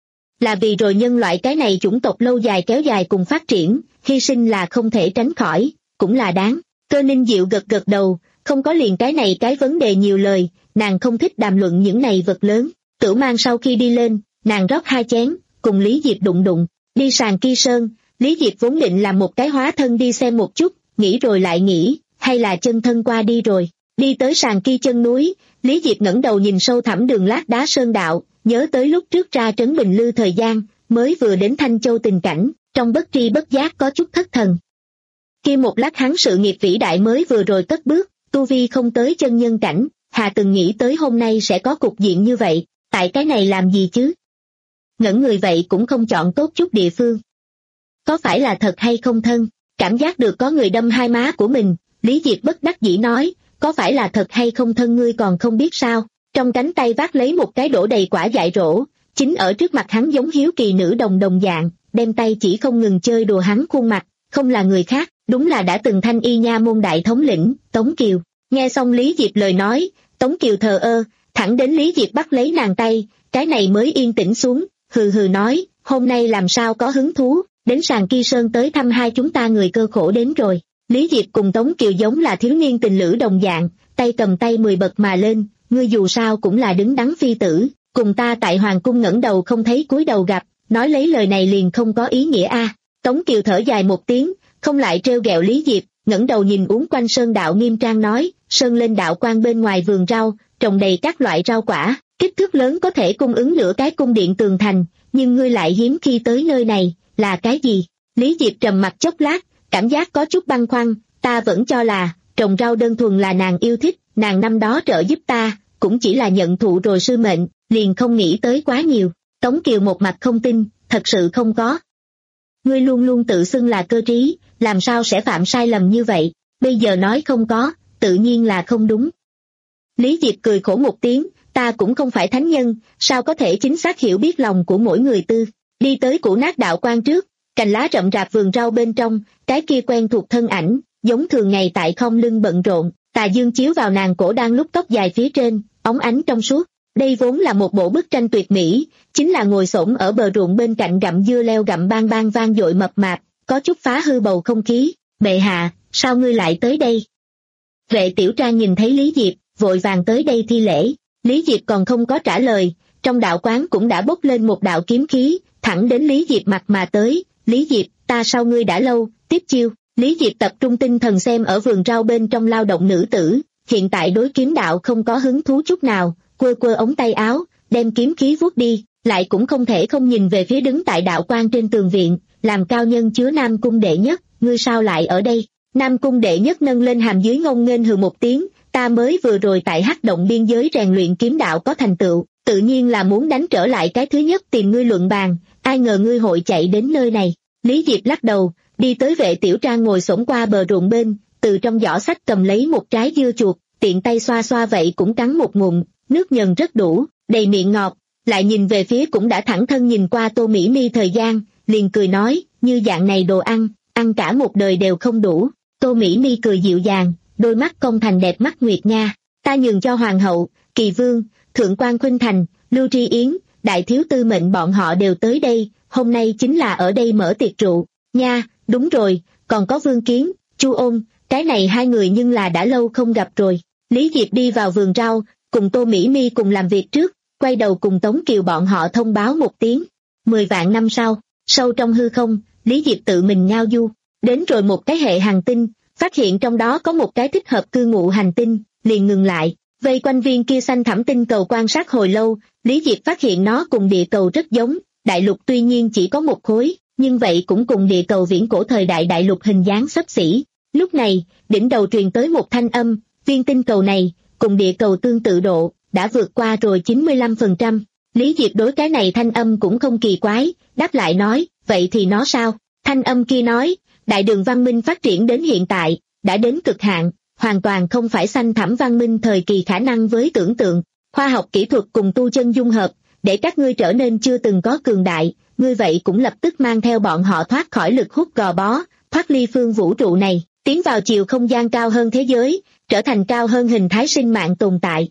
Là vì rồi nhân loại cái này chủng tộc lâu dài kéo dài cùng phát triển, hy sinh là không thể tránh khỏi, cũng là đáng. Cơ Ninh Diệu gật gật đầu, không có liền cái này cái vấn đề nhiều lời, nàng không thích đàm luận những này vật lớn. Tử Mang sau khi đi lên, nàng rót hai chén, cùng Lý Diệp đụng đụng, đi sàn Kỳ Sơn. Lý Diệp vốn định làm một cái hóa thân đi xem một chút, nghĩ rồi lại nghĩ, hay là chân thân qua đi rồi. Đi tới sàn Kỳ chân núi, Lý Diệp ngẩng đầu nhìn sâu thẳm đường lát đá sơn đạo, nhớ tới lúc trước ra trấn Bình Lư thời gian, mới vừa đến Thanh Châu tình cảnh, trong bất tri bất giác có chút thất thần. Khi một lát hắn sự nghiệp vĩ đại mới vừa rồi cất bước, tu vi không tới chân nhân cảnh, hà từng nghĩ tới hôm nay sẽ có cục diện như vậy, tại cái này làm gì chứ? Ngẩn người vậy cũng không chọn tốt chút địa phương. Có phải là thật hay không thân? Cảm giác được có người đâm hai má của mình, Lý Diệp bất đắc dĩ nói, có phải là thật hay không thân ngươi còn không biết sao? Trong cánh tay vác lấy một cái đổ đầy quả dại rổ, chính ở trước mặt hắn giống hiếu kỳ nữ đồng đồng dạng, đem tay chỉ không ngừng chơi đùa hắn khuôn mặt, không là người khác, đúng là đã từng Thanh Y Nha môn đại thống lĩnh, Tống Kiều. Nghe xong Lý Diệp lời nói, Tống Kiều thờ ơ, thẳng đến Lý Diệp bắt lấy nàng tay, cái này mới yên tĩnh xuống, hừ hừ nói, hôm nay làm sao có hứng thú, đến sàn Kỳ Sơn tới thăm hai chúng ta người cơ khổ đến rồi. Lý Diệp cùng Tống Kiều giống là thiếu niên tình lữ đồng dạng, tay cầm tay mười bậc mà lên, ngươi dù sao cũng là đứng đắn phi tử, cùng ta tại hoàng cung ngẩng đầu không thấy cúi đầu gặp, nói lấy lời này liền không có ý nghĩa a. À. Tống Kiều thở dài một tiếng, không lại trêu ghẹo Lý Diệp, ngẩng đầu nhìn uốn quanh sơn đạo nghiêm trang nói, sơn lên đạo quan bên ngoài vườn rau, trồng đầy các loại rau quả, kích thước lớn có thể cung ứng nửa cái cung điện tường thành, nhưng ngươi lại hiếm khi tới nơi này, là cái gì? Lý Diệp trầm mặt chốc lát, cảm giác có chút băn khoăn, ta vẫn cho là, trồng rau đơn thuần là nàng yêu thích, nàng năm đó trợ giúp ta, cũng chỉ là nhận thụ rồi sư mệnh, liền không nghĩ tới quá nhiều. Tống Kiều một mặt không tin, thật sự không có. Ngươi luôn luôn tự xưng là cơ trí, làm sao sẽ phạm sai lầm như vậy, bây giờ nói không có, tự nhiên là không đúng. Lý Diệp cười khổ một tiếng, ta cũng không phải thánh nhân, sao có thể chính xác hiểu biết lòng của mỗi người tư. Đi tới cũ nát đạo quan trước, cành lá rậm rạp vườn rau bên trong, cái kia quen thuộc thân ảnh, giống thường ngày tại khom lưng bận rộn, tà dương chiếu vào nàng cổ đang lúc tóc dài phía trên, óng ánh trong suốt. Đây vốn là một bộ bức tranh tuyệt mỹ, chính là ngồi xổm ở bờ ruộng bên cạnh gặm dưa leo gặm bang bang vang dội mập mạp, có chút phá hư bầu không khí. Bệ hạ, sao ngươi lại tới đây? Vệ Tiểu Trang nhìn thấy Lý Diệp, vội vàng tới đây thi lễ. Lý Diệp còn không có trả lời, trong đạo quán cũng đã bốc lên một đạo kiếm khí, thẳng đến Lý Diệp mặt mà tới. Lý Diệp, ta sau ngươi đã lâu, tiếp chiêu. Lý Diệp tập trung tinh thần xem ở vườn rau bên trong lao động nữ tử, hiện tại đối kiếm đạo không có hứng thú chút nào, quơ quơ ống tay áo, đem kiếm khí vuốt đi, lại cũng không thể không nhìn về phía đứng tại đạo quan trên tường viện, làm cao nhân chứa Nam Cung đệ nhất, ngươi sao lại ở đây? Nam Cung đệ nhất nâng lên hàm dưới ngông nghênh hừ một tiếng, ta mới vừa rồi tại Hắc Động biên giới rèn luyện kiếm đạo có thành tựu, tự nhiên là muốn đánh trở lại cái thứ nhất tìm ngươi luận bàn, ai ngờ ngươi hội chạy đến nơi này. Lý Diệp lắc đầu, đi tới Vệ Tiểu Trang ngồi xổm qua bờ ruộng bên, từ trong giỏ sách cầm lấy một trái dưa chuột, tiện tay xoa xoa vậy cũng cắn một ngụm, nước nhần rất đủ, đầy miệng ngọt, lại nhìn về phía cũng đã thẳng thân nhìn qua Tô Mỹ Mi thời gian, liền cười nói, như dạng này đồ ăn, ăn cả một đời đều không đủ. Tô Mỹ Mi cười dịu dàng, đôi mắt cong thành đẹp mắt nguyệt nha, ta nhường cho hoàng hậu, kỳ vương, thượng quan khuynh thành, Lưu Tri Yến, đại thiếu tư mệnh bọn họ đều tới đây, hôm nay chính là ở đây mở tiệc rượu, nha, đúng rồi, còn có Vương Kiến, Chu Ôn, cái này hai người nhưng là đã lâu không gặp rồi. Lý Diệp đi vào vườn rau, cùng Tô Mỹ Mi cùng làm việc trước, quay đầu cùng Tống Kiều bọn họ thông báo một tiếng. Mười vạn năm sau, sâu trong hư không, Lý Diệp tự mình ngao du, đến rồi một cái hệ hành tinh, phát hiện trong đó có một cái thích hợp cư ngụ hành tinh, liền ngừng lại, Vây quanh viên kia xanh thẳm tinh cầu quan sát hồi lâu, Lý Diệp phát hiện nó cùng địa cầu rất giống, đại lục tuy nhiên chỉ có một khối, nhưng vậy cũng cùng địa cầu viễn cổ thời đại đại lục hình dáng xấp xỉ. Lúc này, đỉnh đầu truyền tới một thanh âm, viên tinh cầu này, cùng địa cầu tương tự độ, đã vượt qua rồi chín mươi lăm phần trăm. Lý Diệp đối cái này thanh âm cũng không kỳ quái, đáp lại nói, vậy thì nó sao? Thanh âm kia nói, đại đường văn minh phát triển đến hiện tại, đã đến cực hạn, hoàn toàn không phải xanh thẳm văn minh thời kỳ khả năng với tưởng tượng. Khoa học kỹ thuật cùng tu chân dung hợp, để các ngươi trở nên chưa từng có cường đại, ngươi vậy cũng lập tức mang theo bọn họ thoát khỏi lực hút gò bó, thoát ly phương vũ trụ này, tiến vào chiều không gian cao hơn thế giới, trở thành cao hơn hình thái sinh mạng tồn tại.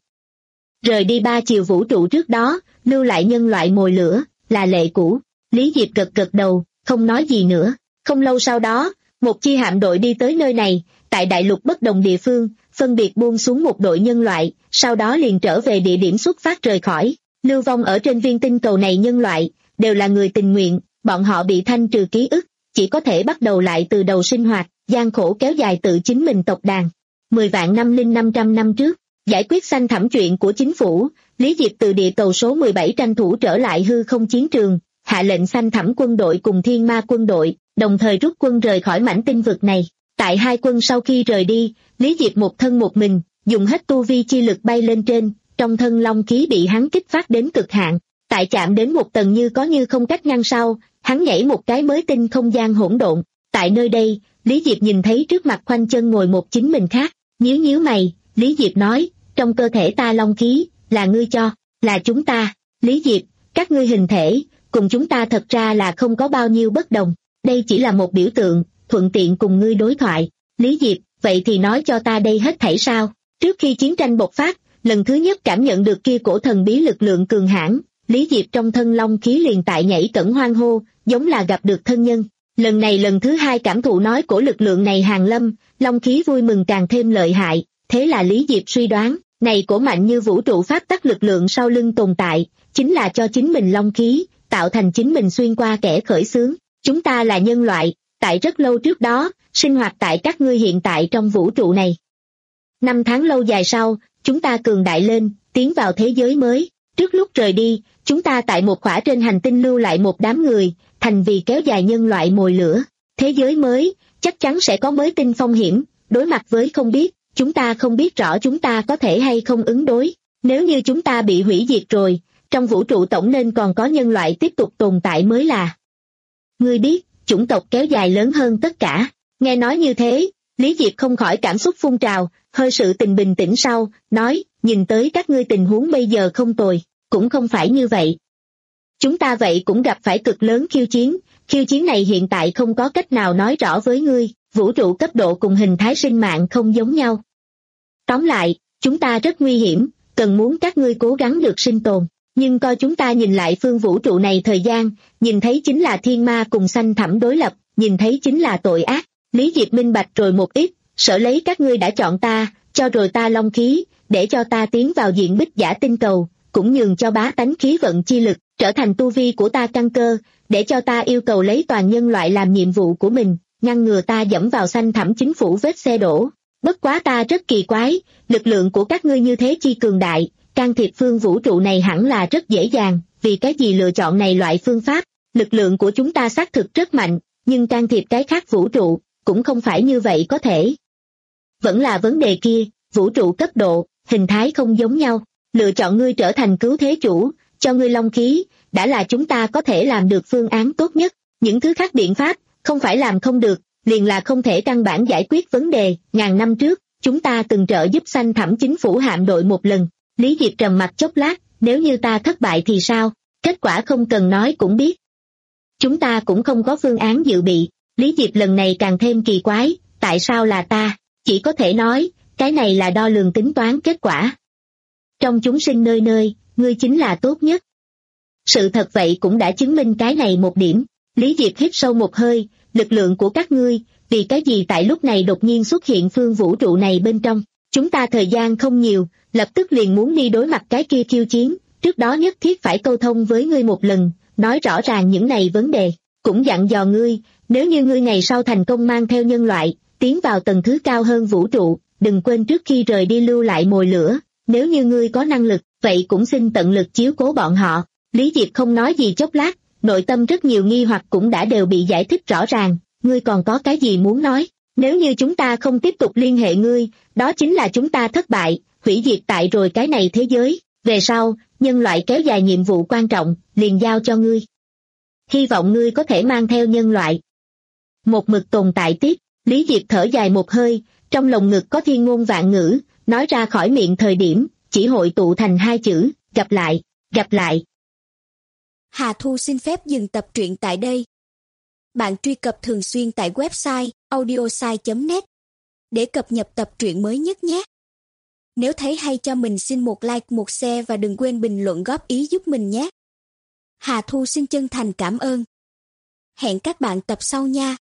Rời đi ba chiều vũ trụ trước đó, lưu lại nhân loại mồi lửa, là lệ cũ. Lý Diệp gật gật đầu, không nói gì nữa. Không lâu sau đó, một chi hạm đội đi tới nơi này, tại đại lục bất đồng địa phương, phân biệt buông xuống một đội nhân loại, sau đó liền trở về địa điểm xuất phát rời khỏi. Lưu vong ở trên viên tinh cầu này nhân loại, đều là người tình nguyện, bọn họ bị thanh trừ ký ức, chỉ có thể bắt đầu lại từ đầu sinh hoạt, gian khổ kéo dài tự chính mình tộc đàn. Mười vạn năm linh năm trăm năm trước, giải quyết xanh thẳm chuyện của chính phủ, Lý Diệp từ địa cầu số mười bảy tranh thủ trở lại hư không chiến trường, hạ lệnh xanh thẳm quân đội cùng thiên ma quân đội, đồng thời rút quân rời khỏi mảnh tinh vực này. Tại hai quân sau khi rời đi, Lý Diệp một thân một mình, dùng hết tu vi chi lực bay lên trên, trong thân long khí bị hắn kích phát đến cực hạn. Tại chạm đến một tầng như có như không cách ngăn sau, hắn nhảy một cái mới tinh không gian hỗn độn. Tại nơi đây, Lý Diệp nhìn thấy trước mặt khoanh chân ngồi một chính mình khác, nhíu nhíu mày, Lý Diệp nói, trong cơ thể ta long khí, là ngươi cho, là chúng ta. Lý Diệp, các ngươi hình thể, cùng chúng ta thật ra là không có bao nhiêu bất đồng, đây chỉ là một biểu tượng, thuận tiện cùng ngươi đối thoại. Lý Diệp, vậy thì nói cho ta đây hết thảy sao? Trước khi chiến tranh bộc phát, lần thứ nhất cảm nhận được kia cổ thần bí lực lượng cường hãn, Lý Diệp trong thân long khí liền tại nhảy cẫng hoan hô, giống là gặp được thân nhân. Lần này lần thứ hai cảm thụ nói cổ lực lượng này hàng lâm, long khí vui mừng càng thêm lợi hại, thế là Lý Diệp suy đoán, này cổ mạnh như vũ trụ pháp tắc lực lượng sau lưng tồn tại, chính là cho chính mình long khí, tạo thành chính mình xuyên qua kẻ khởi xướng. Chúng ta là nhân loại, tại rất lâu trước đó, sinh hoạt tại các ngươi hiện tại trong vũ trụ này. Năm tháng lâu dài sau, chúng ta cường đại lên, tiến vào thế giới mới. Trước lúc rời đi, chúng ta tại một khỏa trên hành tinh lưu lại một đám người, thành vì kéo dài nhân loại mồi lửa. Thế giới mới, chắc chắn sẽ có mới tinh phong hiểm, đối mặt với không biết, chúng ta không biết rõ chúng ta có thể hay không ứng đối. Nếu như chúng ta bị hủy diệt rồi, trong vũ trụ tổng nên còn có nhân loại tiếp tục tồn tại mới là. Ngươi biết, chủng tộc kéo dài lớn hơn tất cả. Nghe nói như thế, Lý Diệp không khỏi cảm xúc phun trào, hơi sự tình bình tĩnh sau, nói, nhìn tới các ngươi tình huống bây giờ không tồi, cũng không phải như vậy. Chúng ta vậy cũng gặp phải cực lớn khiêu chiến, khiêu chiến này hiện tại không có cách nào nói rõ với ngươi, vũ trụ cấp độ cùng hình thái sinh mạng không giống nhau. Tóm lại, chúng ta rất nguy hiểm, cần muốn các ngươi cố gắng được sinh tồn. Nhưng coi chúng ta nhìn lại phương vũ trụ này thời gian, nhìn thấy chính là thiên ma cùng xanh thẳm đối lập, nhìn thấy chính là tội ác. Lý Diệp minh bạch rồi một ít, sợ lấy các ngươi đã chọn ta, cho rồi ta long khí, để cho ta tiến vào diện bích giả tinh cầu, cũng nhường cho bá tánh khí vận chi lực, trở thành tu vi của ta căn cơ, để cho ta yêu cầu lấy toàn nhân loại làm nhiệm vụ của mình, ngăn ngừa ta dẫm vào xanh thẳm chính phủ vết xe đổ. Bất quá ta rất kỳ quái, lực lượng của các ngươi như thế chi cường đại, can thiệp phương vũ trụ này hẳn là rất dễ dàng, vì cái gì lựa chọn này loại phương pháp? Lực lượng của chúng ta xác thực rất mạnh, nhưng can thiệp cái khác vũ trụ, cũng không phải như vậy có thể. Vẫn là vấn đề kia, vũ trụ cấp độ, hình thái không giống nhau, lựa chọn ngươi trở thành cứu thế chủ, cho ngươi long khí, đã là chúng ta có thể làm được phương án tốt nhất. Những thứ khác biện pháp, không phải làm không được, liền là không thể căn bản giải quyết vấn đề. Ngàn năm trước, chúng ta từng trợ giúp xanh thẳm chính phủ hạm đội một lần. Lý Diệp trầm mặt chốc lát, nếu như ta thất bại thì sao? Kết quả không cần nói cũng biết. Chúng ta cũng không có phương án dự bị. Lý Diệp lần này càng thêm kỳ quái, tại sao là ta? Chỉ có thể nói, cái này là đo lường tính toán kết quả. Trong chúng sinh nơi nơi, ngươi chính là tốt nhất. Sự thật vậy cũng đã chứng minh cái này một điểm. Lý Diệp hít sâu một hơi, lực lượng của các ngươi, vì cái gì tại lúc này đột nhiên xuất hiện phương vũ trụ này bên trong? Chúng ta thời gian không nhiều, lập tức liền muốn đi đối mặt cái kia khiêu chiến, trước đó nhất thiết phải câu thông với ngươi một lần, nói rõ ràng những này vấn đề, cũng dặn dò ngươi, nếu như ngươi ngày sau thành công mang theo nhân loại, tiến vào tầng thứ cao hơn vũ trụ, đừng quên trước khi rời đi lưu lại mồi lửa, nếu như ngươi có năng lực, vậy cũng xin tận lực chiếu cố bọn họ. Lý Diệp không nói gì chốc lát, nội tâm rất nhiều nghi hoặc cũng đã đều bị giải thích rõ ràng. Ngươi còn có cái gì muốn nói? Nếu như chúng ta không tiếp tục liên hệ ngươi, đó chính là chúng ta thất bại, hủy diệt tại rồi cái này thế giới. Về sau, nhân loại kéo dài nhiệm vụ quan trọng, liền giao cho ngươi. Hy vọng ngươi có thể mang theo nhân loại một mực tồn tại tiếp. Lý Diệp thở dài một hơi, trong lồng ngực có thiên ngôn vạn ngữ, nói ra khỏi miệng thời điểm, chỉ hội tụ thành hai chữ, gặp lại, gặp lại. Hà Thu xin phép dừng tập truyện tại đây. Bạn truy cập thường xuyên tại website audiosai chấm net để cập nhật tập truyện mới nhất nhé. Nếu thấy hay cho mình xin một like, một share và đừng quên bình luận góp ý giúp mình nhé. Hà Thu xin chân thành cảm ơn. Hẹn các bạn tập sau nha.